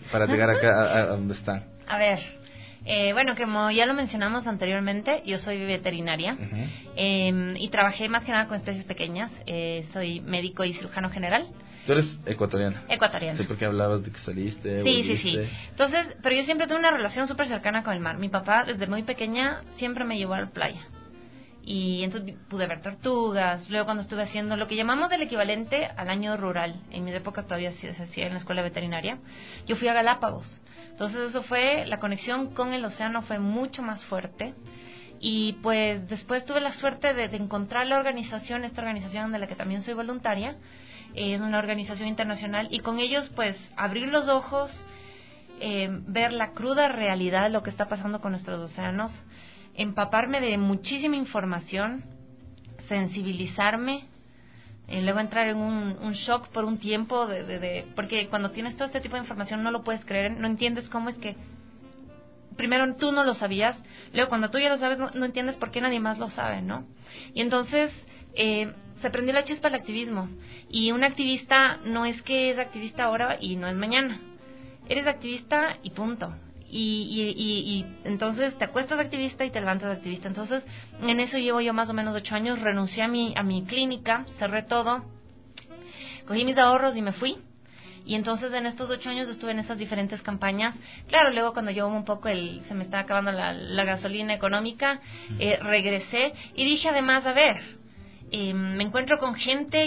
a donde están. A ver. Bueno, como ya lo mencionamos anteriormente, yo soy veterinaria. Y trabajé más que nada con especies pequeñas. Soy médico y cirujano general. ¿Tú eres ecuatoriana? Ecuatoriana. Sí, porque hablabas de que saliste. Sí. Entonces, pero yo siempre tuve una relación súper cercana con el mar. Mi papá, desde muy pequeña, siempre me llevó a la playa. Y entonces pude ver tortugas. Luego, cuando estuve haciendo lo que llamamos el equivalente al año rural, en mis épocas todavía se hacía en la escuela veterinaria, yo fui a Galápagos. Entonces eso fue, la conexión con el océano fue mucho más fuerte. Y pues después tuve la suerte de encontrar esta organización de la que también soy voluntaria. Es una organización internacional, y con ellos pues abrir los ojos, ver la cruda realidad de lo que está pasando con nuestros océanos, empaparme de muchísima información, sensibilizarme, luego entrar en un shock por un tiempo, porque cuando tienes todo este tipo de información no lo puedes creer, no entiendes cómo es que primero tú no lo sabías, luego cuando tú ya lo sabes no entiendes por qué nadie más lo sabe, ¿no? Y entonces se prendió la chispa del activismo. Y un activista no es que es activista ahora y no es mañana. Eres activista y punto. Y entonces te acuestas activista y te levantas activista. Entonces en eso llevo yo más o menos 8 años. Renuncié a mi clínica, cerré todo, cogí mis ahorros y me fui. Y entonces en estos 8 años estuve en estas diferentes campañas. Claro, luego cuando yo un poco se me estaba acabando la gasolina económica, regresé y dije además, a ver, me encuentro con gente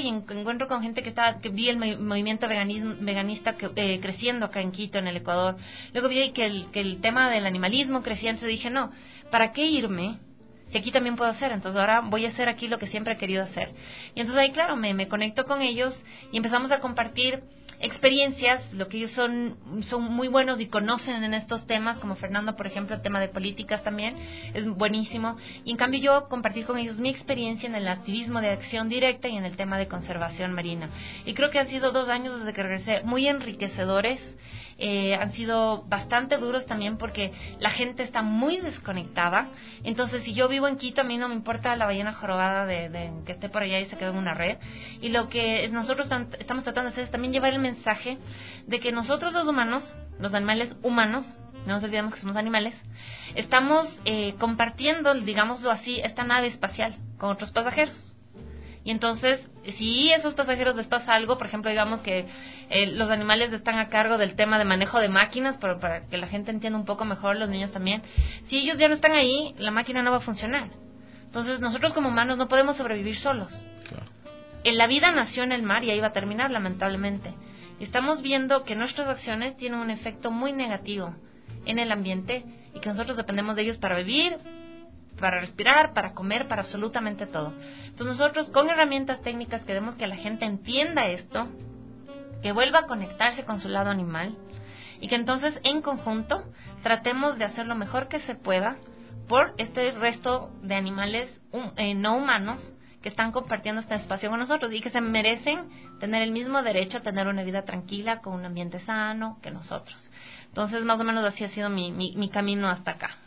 que vi el movimiento veganista creciendo acá en Quito, en el Ecuador. Luego vi que el tema del animalismo crecía, entonces dije, no, ¿para qué irme? Si aquí también puedo hacer, entonces ahora voy a hacer aquí lo que siempre he querido hacer. Y entonces ahí, claro, me conecto con ellos y empezamos a compartir experiencias, lo que ellos son muy buenos y conocen en estos temas, como Fernando, por ejemplo, el tema de políticas también es buenísimo, y en cambio yo compartir con ellos mi experiencia en el activismo de acción directa y en el tema de conservación marina. Y creo que han sido 2 años desde que regresé muy enriquecedores. Han sido bastante duros también porque la gente está muy desconectada. Entonces, si yo vivo en Quito, a mí no me importa la ballena jorobada de que esté por allá y se quede en una red. Y lo que nosotros estamos tratando de hacer es también llevar el mensaje de que nosotros los humanos, los animales humanos, no nos olvidemos que somos animales, estamos compartiendo, digámoslo así, esta nave espacial con otros pasajeros. Y entonces, si esos pasajeros les pasa algo, por ejemplo, digamos que los animales están a cargo del tema de manejo de máquinas, pero para que la gente entienda un poco mejor, los niños también, si ellos ya no están ahí, la máquina no va a funcionar. Entonces, nosotros como humanos no podemos sobrevivir solos. Claro. La vida nació en el mar y ahí va a terminar, lamentablemente. Y estamos viendo que nuestras acciones tienen un efecto muy negativo en el ambiente y que nosotros dependemos de ellos para vivir, para respirar, para comer, para absolutamente todo. Entonces nosotros con herramientas técnicas queremos que la gente entienda esto, que vuelva a conectarse con su lado animal y que entonces en conjunto tratemos de hacer lo mejor que se pueda por este resto de animales no humanos que están compartiendo este espacio con nosotros y que se merecen tener el mismo derecho a tener una vida tranquila, con un ambiente sano que nosotros. Entonces más o menos así ha sido mi camino hasta acá.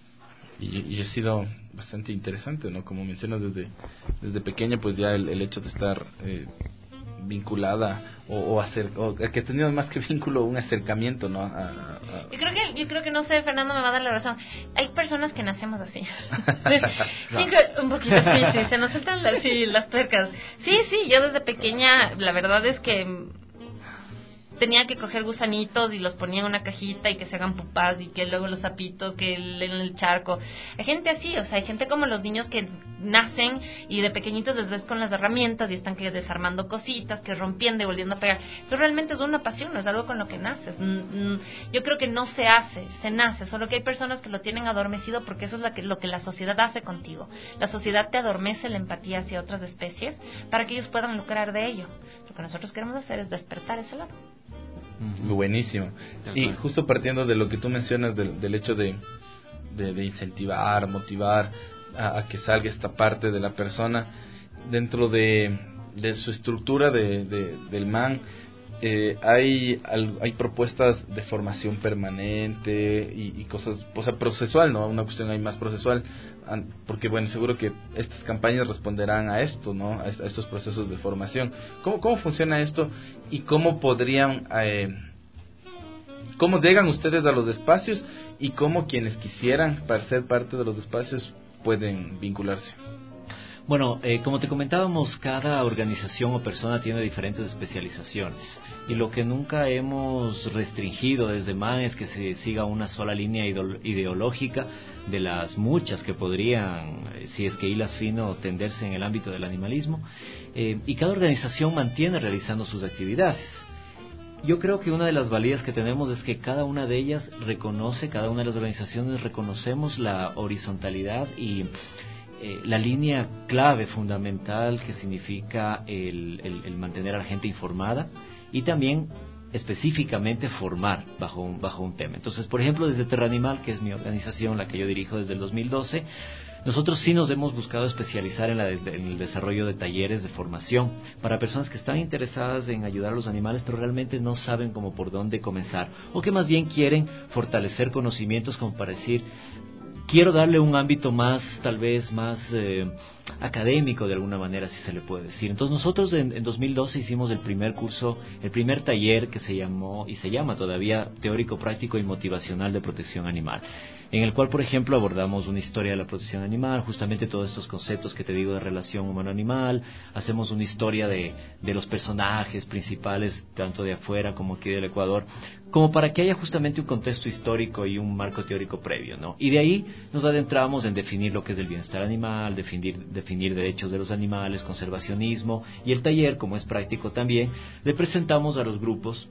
Y ha sido bastante interesante, ¿no? Como mencionas, desde pequeña, pues ya el hecho de estar vinculada o que ha tenido más que vínculo, un acercamiento, ¿no? Yo creo que no sé, Fernando me va a dar la razón. Hay personas que nacemos así. Un poquito, sí, se nos sueltan las tuercas. Sí, yo desde pequeña, la verdad es que tenía que coger gusanitos y los ponía en una cajita y que se hagan pupas y que luego los sapitos que en el charco. Hay gente así, o sea, hay gente como los niños que nacen y de pequeñitos les ves con las herramientas y están que desarmando cositas, que rompiendo y volviendo a pegar. Eso realmente es una pasión, no es algo con lo que naces. Yo creo que no se hace, se nace, solo que hay personas que lo tienen adormecido porque eso es lo que la sociedad hace contigo. La sociedad te adormece la empatía hacia otras especies para que ellos puedan lucrar de ello. Lo que nosotros queremos hacer es despertar ese lado. Buenísimo. Y justo partiendo de lo que tú mencionas del hecho de incentivar, motivar a que salga esta parte de la persona dentro de su estructura del MAN, hay propuestas de formación permanente y cosas, o sea, procesual, ¿no? Una cuestión ahí más procesual, porque bueno, seguro que estas campañas responderán a esto, ¿no? A estos procesos de formación. ¿Cómo funciona esto y cómo podrían, cómo llegan ustedes a los espacios y cómo quienes quisieran para ser parte de los espacios pueden vincularse? Bueno, como te comentábamos, cada organización o persona tiene diferentes especializaciones y lo que nunca hemos restringido desde MAN es que se siga una sola línea ideológica de las muchas que podrían, si es que hilas fino, tenderse en el ámbito del animalismo, y cada organización mantiene realizando sus actividades. Yo creo que una de las valías que tenemos es que cada una de ellas cada una de las organizaciones reconocemos la horizontalidad y la línea clave fundamental que significa el mantener a la gente informada y también específicamente formar bajo un tema. Entonces, por ejemplo, desde Terra Animal, que es mi organización, la que yo dirijo desde el 2012, Nosotros sí nos hemos buscado especializar en el desarrollo de talleres de formación para personas que están interesadas en ayudar a los animales, pero realmente no saben cómo por dónde comenzar, o que más bien quieren fortalecer conocimientos como para decir, quiero darle un ámbito más, tal vez más académico de alguna manera, si se le puede decir. Entonces nosotros en 2012 hicimos el primer curso, el primer taller que se llamó y se llama todavía Teórico, Práctico y Motivacional de Protección Animal, en el cual, por ejemplo, abordamos una historia de la protección animal, justamente todos estos conceptos que te digo de relación humano-animal, hacemos una historia de los personajes principales, tanto de afuera como aquí del Ecuador, como para que haya justamente un contexto histórico y un marco teórico previo, ¿no? Y de ahí nos adentramos en definir lo que es el bienestar animal, definir derechos de los animales, conservacionismo, y el taller, como es práctico también, le presentamos a los grupos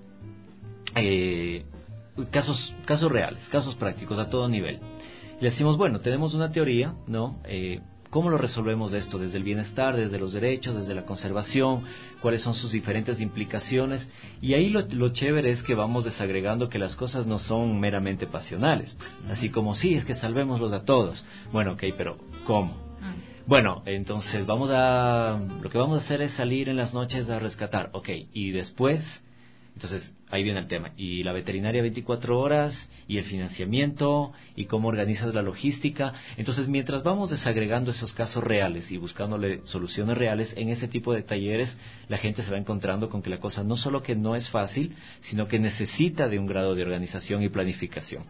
casos reales, casos prácticos a todo nivel. Y le decimos, bueno, tenemos una teoría, ¿no? ¿Cómo lo resolvemos esto? Desde el bienestar, desde los derechos, desde la conservación, cuáles son sus diferentes implicaciones. Y ahí lo chévere es que vamos desagregando que las cosas no son meramente pasionales, pues. Así como, sí, es que salvémoslos a todos. Bueno, ok, pero ¿cómo? Bueno, entonces lo que vamos a hacer es salir en las noches a rescatar. Ok, y después, entonces ahí viene el tema. Y la veterinaria 24 horas, y el financiamiento, y cómo organizas la logística. Entonces, mientras vamos desagregando esos casos reales y buscándole soluciones reales, en ese tipo de talleres la gente se va encontrando con que la cosa no solo que no es fácil, sino que necesita de un grado de organización y planificación.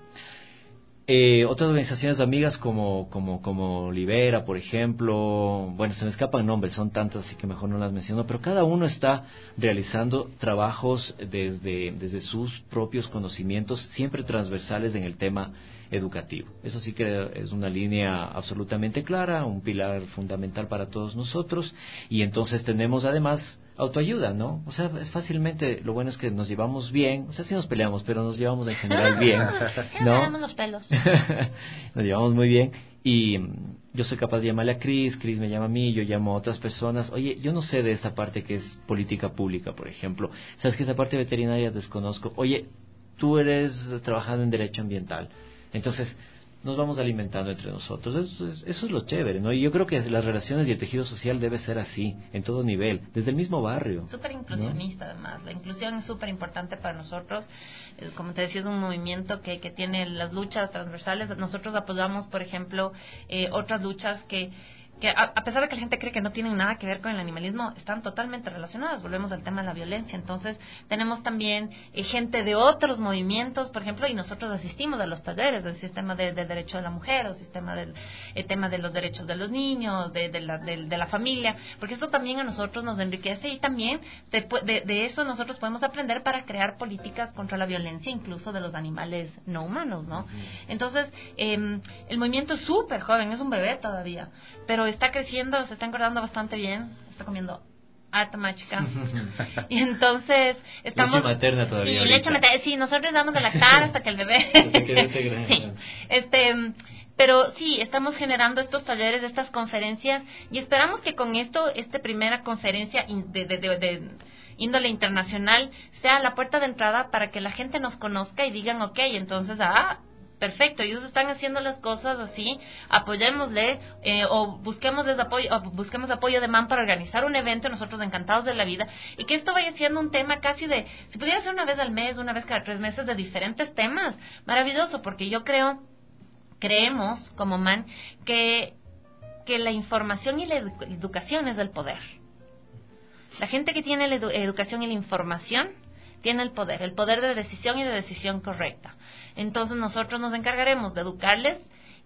Otras organizaciones amigas como Libera, por ejemplo, bueno, se me escapan nombres, son tantas, así que mejor no las menciono, pero cada uno está realizando trabajos desde sus propios conocimientos, siempre transversales en el tema educativo. Eso sí que es una línea absolutamente clara, un pilar fundamental para todos nosotros, y entonces tenemos además autoayuda, ¿no? O sea, es fácilmente, lo bueno es que nos llevamos bien, o sea, sí nos peleamos, pero nos llevamos en general bien, ¿no? Nos los pelos. Nos llevamos muy bien, y yo soy capaz de llamarle a Cris me llama a mí, yo llamo a otras personas. Oye, yo no sé de esa parte que es política pública, por ejemplo. ¿Sabes que esa parte veterinaria desconozco? Oye, tú eres trabajando en derecho ambiental. Entonces, nos vamos alimentando entre nosotros. Eso es lo chévere, ¿no? Y yo creo que las relaciones y el tejido social debe ser así, en todo nivel, desde el mismo barrio. Súper inclusionista, ¿no? Además. La inclusión es súper importante para nosotros. Como te decía, es un movimiento que tiene las luchas transversales. Nosotros apoyamos, por ejemplo, otras luchas que a pesar de que la gente cree que no tienen nada que ver con el animalismo, están totalmente relacionadas. Volvemos al tema de la violencia. Entonces, tenemos también gente de otros movimientos, por ejemplo, y nosotros asistimos a los talleres del sistema del derecho de la mujer, o sistema del tema de los derechos de los niños, de la familia, porque esto también a nosotros nos enriquece, y también de eso nosotros podemos aprender para crear políticas contra la violencia, incluso de los animales no humanos, ¿no? Entonces, el movimiento es súper joven, es un bebé todavía, pero está creciendo, se está engordando bastante bien, está comiendo harta machica. Y entonces estamos... Leche materna todavía. Sí, leche materna. Sí, nosotros damos de lactar hasta que el bebé... Sí. Pero sí, estamos generando estos talleres, estas conferencias, y esperamos que con esta primera conferencia de índole internacional sea la puerta de entrada para que la gente nos conozca y digan, ok, entonces, perfecto, ellos están haciendo las cosas así, apoyémosle, o busquemos apoyo de MAN para organizar un evento, nosotros encantados de la vida, y que esto vaya siendo un tema casi si pudiera ser una vez al mes, una vez cada 3 meses, de diferentes temas. Maravilloso, porque yo creemos como MAN que la información y la educación es el poder. La gente que tiene la educación y la información tiene el poder de decisión y de decisión correcta. Entonces nosotros nos encargaremos de educarles,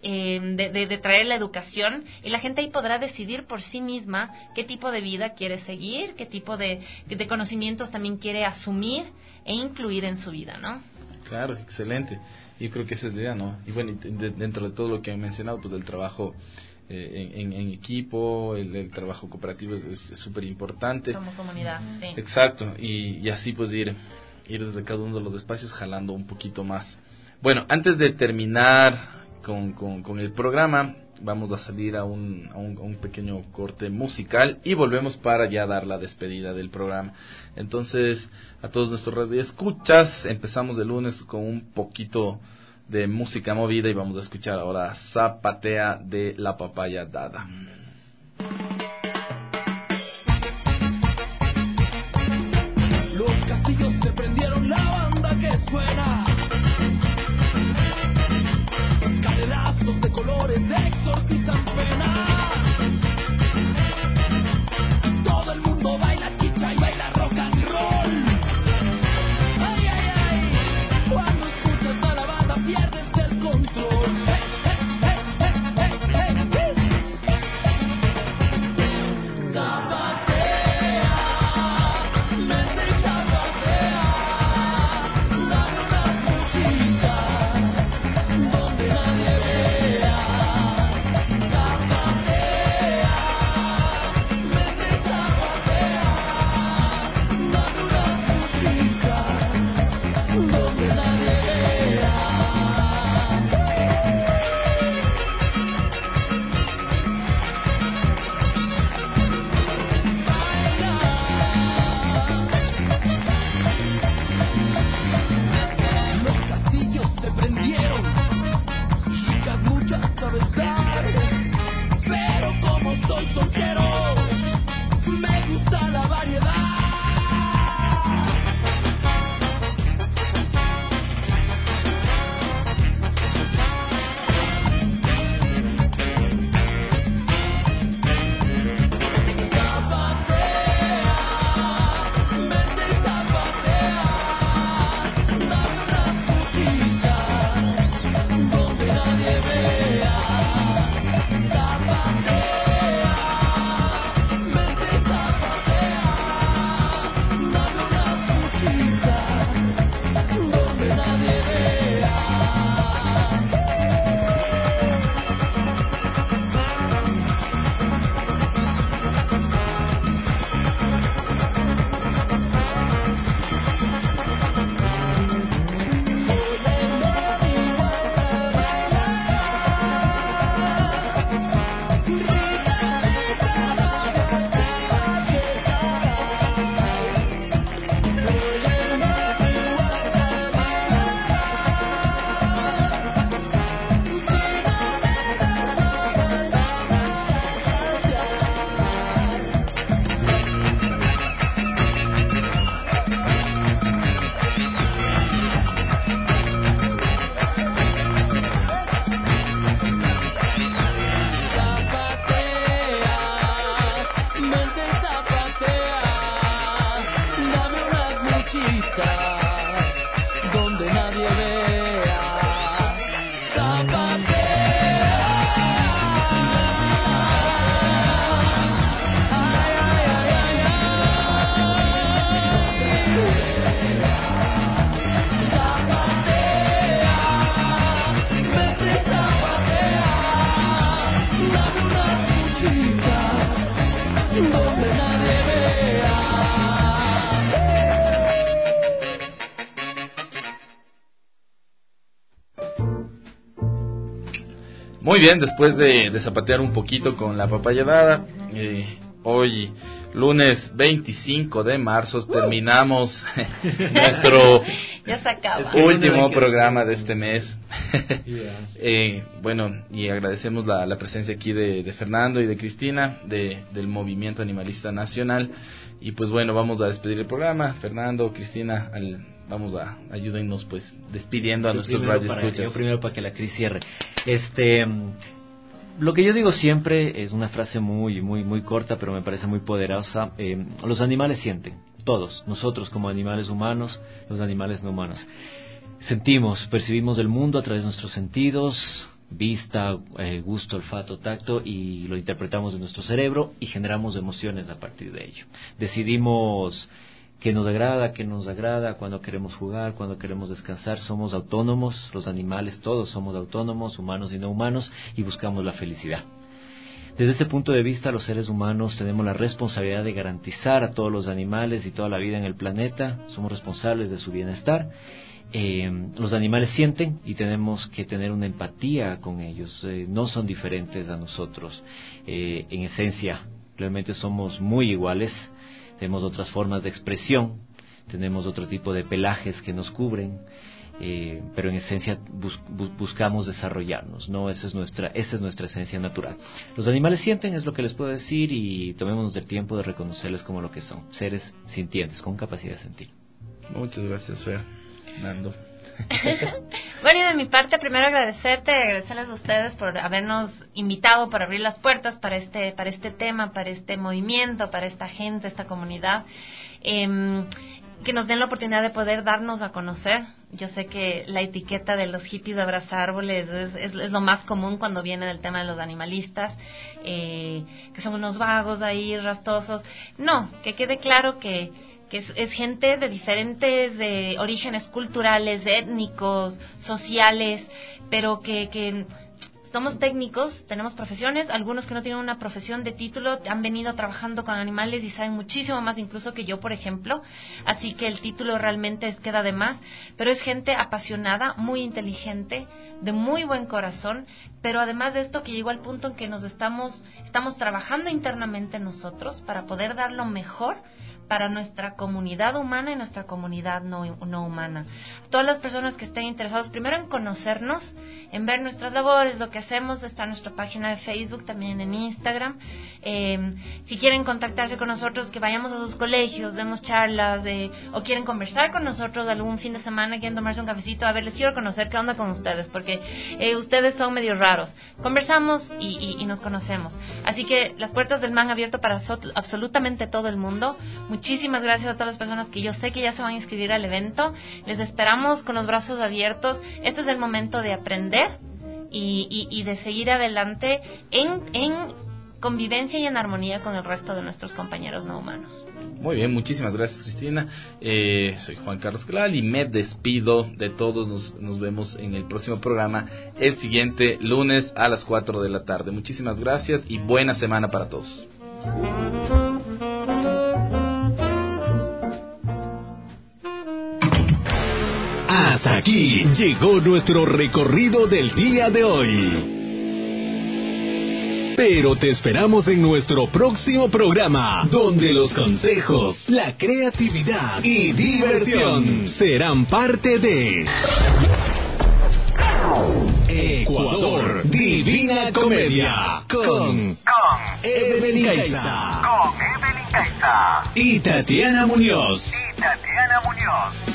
de traer la educación, y la gente ahí podrá decidir por sí misma qué tipo de vida quiere seguir, qué tipo de conocimientos también quiere asumir e incluir en su vida, ¿no? Claro, excelente. Yo creo que esa es la idea, ¿no? Y bueno, dentro de todo lo que han mencionado, pues el trabajo en equipo, el trabajo cooperativo es súper importante. Como comunidad, sí. Exacto, y así pues ir desde cada uno de los espacios jalando un poquito más. Bueno, antes de terminar con el programa, vamos a salir a un pequeño corte musical y volvemos para ya dar la despedida del programa. Entonces, a todos nuestros radioescuchas, empezamos el lunes con un poquito de música movida y vamos a escuchar ahora Zapatea de La Papaya Dada. Los castillos se prendieron, la banda que suena, cadenazos de colores exorcizan penas. Todo el mundo baila chicha y baila rock and roll. Ay, ay, ay, cuando escuchas a la banda pierdes el control. Muy bien, después de zapatear un poquito con La Papaya Dada, hoy lunes 25 de marzo terminamos nuestro ya se acaba. último programa de este mes. Bueno, y agradecemos la presencia aquí de Fernando y de Cristina del Movimiento Animalista Nacional. Y pues bueno, vamos a despedir el programa. Fernando, Cristina, ayúdennos pues despidiendo a nuestros radioescuchas. Yo primero para que la Cris cierre. Lo que yo digo siempre es una frase muy muy muy corta, pero me parece muy poderosa. Los animales sienten, todos, nosotros como animales humanos, los animales no humanos. Sentimos, percibimos el mundo a través de nuestros sentidos, vista, gusto, olfato, tacto, y lo interpretamos en nuestro cerebro y generamos emociones a partir de ello. Decidimos qué nos agrada, cuando queremos jugar, cuando queremos descansar. Somos autónomos, los animales todos somos autónomos, humanos y no humanos, y buscamos la felicidad. Desde ese punto de vista, los seres humanos tenemos la responsabilidad de garantizar a todos los animales y toda la vida en el planeta. Somos responsables de su bienestar. Los animales sienten y tenemos que tener una empatía con ellos. No son diferentes a nosotros. En esencia, realmente somos muy iguales. Tenemos otras formas de expresión, tenemos otro tipo de pelajes que nos cubren, pero en esencia buscamos desarrollarnos, ¿no? Esa es nuestra esencia natural. Los animales sienten, es lo que les puedo decir, y tomémonos el tiempo de reconocerles como lo que son, seres sintientes, con capacidad de sentir. Muchas gracias, Fer. Nando. Bueno, y de mi parte, primero agradecerles a ustedes por habernos invitado, por abrir las puertas para este tema, para este movimiento, para esta gente, esta comunidad, que nos den la oportunidad de poder darnos a conocer. Yo sé que la etiqueta de los hippies de abrazar árboles es lo más común cuando viene del tema de los animalistas, que son unos vagos ahí rastosos. No, que quede claro que es gente de diferentes orígenes culturales, étnicos, sociales, pero que somos técnicos, tenemos profesiones, algunos que no tienen una profesión de título han venido trabajando con animales y saben muchísimo más incluso que yo, por ejemplo, así que el título realmente queda de más, pero es gente apasionada, muy inteligente, de muy buen corazón, pero además de esto que llegó al punto en que estamos trabajando internamente nosotros para poder dar lo mejor para nuestra comunidad humana y nuestra comunidad no humana. Todas las personas que estén interesados primero en conocernos, en ver nuestras labores, lo que hacemos, está en nuestra página de Facebook, también en Instagram. Si quieren contactarse con nosotros, que vayamos a sus colegios, demos charlas, o quieren conversar con nosotros algún fin de semana, quieren tomarse un cafecito, a ver, les quiero conocer qué onda con ustedes, porque ustedes son medio raros. Conversamos y nos conocemos. Así que las puertas del MAN abierto para absolutamente todo el mundo. Muchísimas gracias a todas las personas que yo sé que ya se van a inscribir al evento. Les esperamos con los brazos abiertos. Este es el momento de aprender y de seguir adelante en convivencia y en armonía con el resto de nuestros compañeros no humanos. Muy bien, muchísimas gracias, Cristina. Soy Juan Carlos Clal y me despido de todos. Nos vemos en el próximo programa el siguiente lunes a las 4 de la tarde. Muchísimas gracias y buena semana para todos. Hasta aquí llegó nuestro recorrido del día de hoy. Pero te esperamos en nuestro próximo programa, donde los consejos, la creatividad y diversión serán parte de Ecuador Divina Comedia con Evelyn Caiza y Tatiana Muñoz.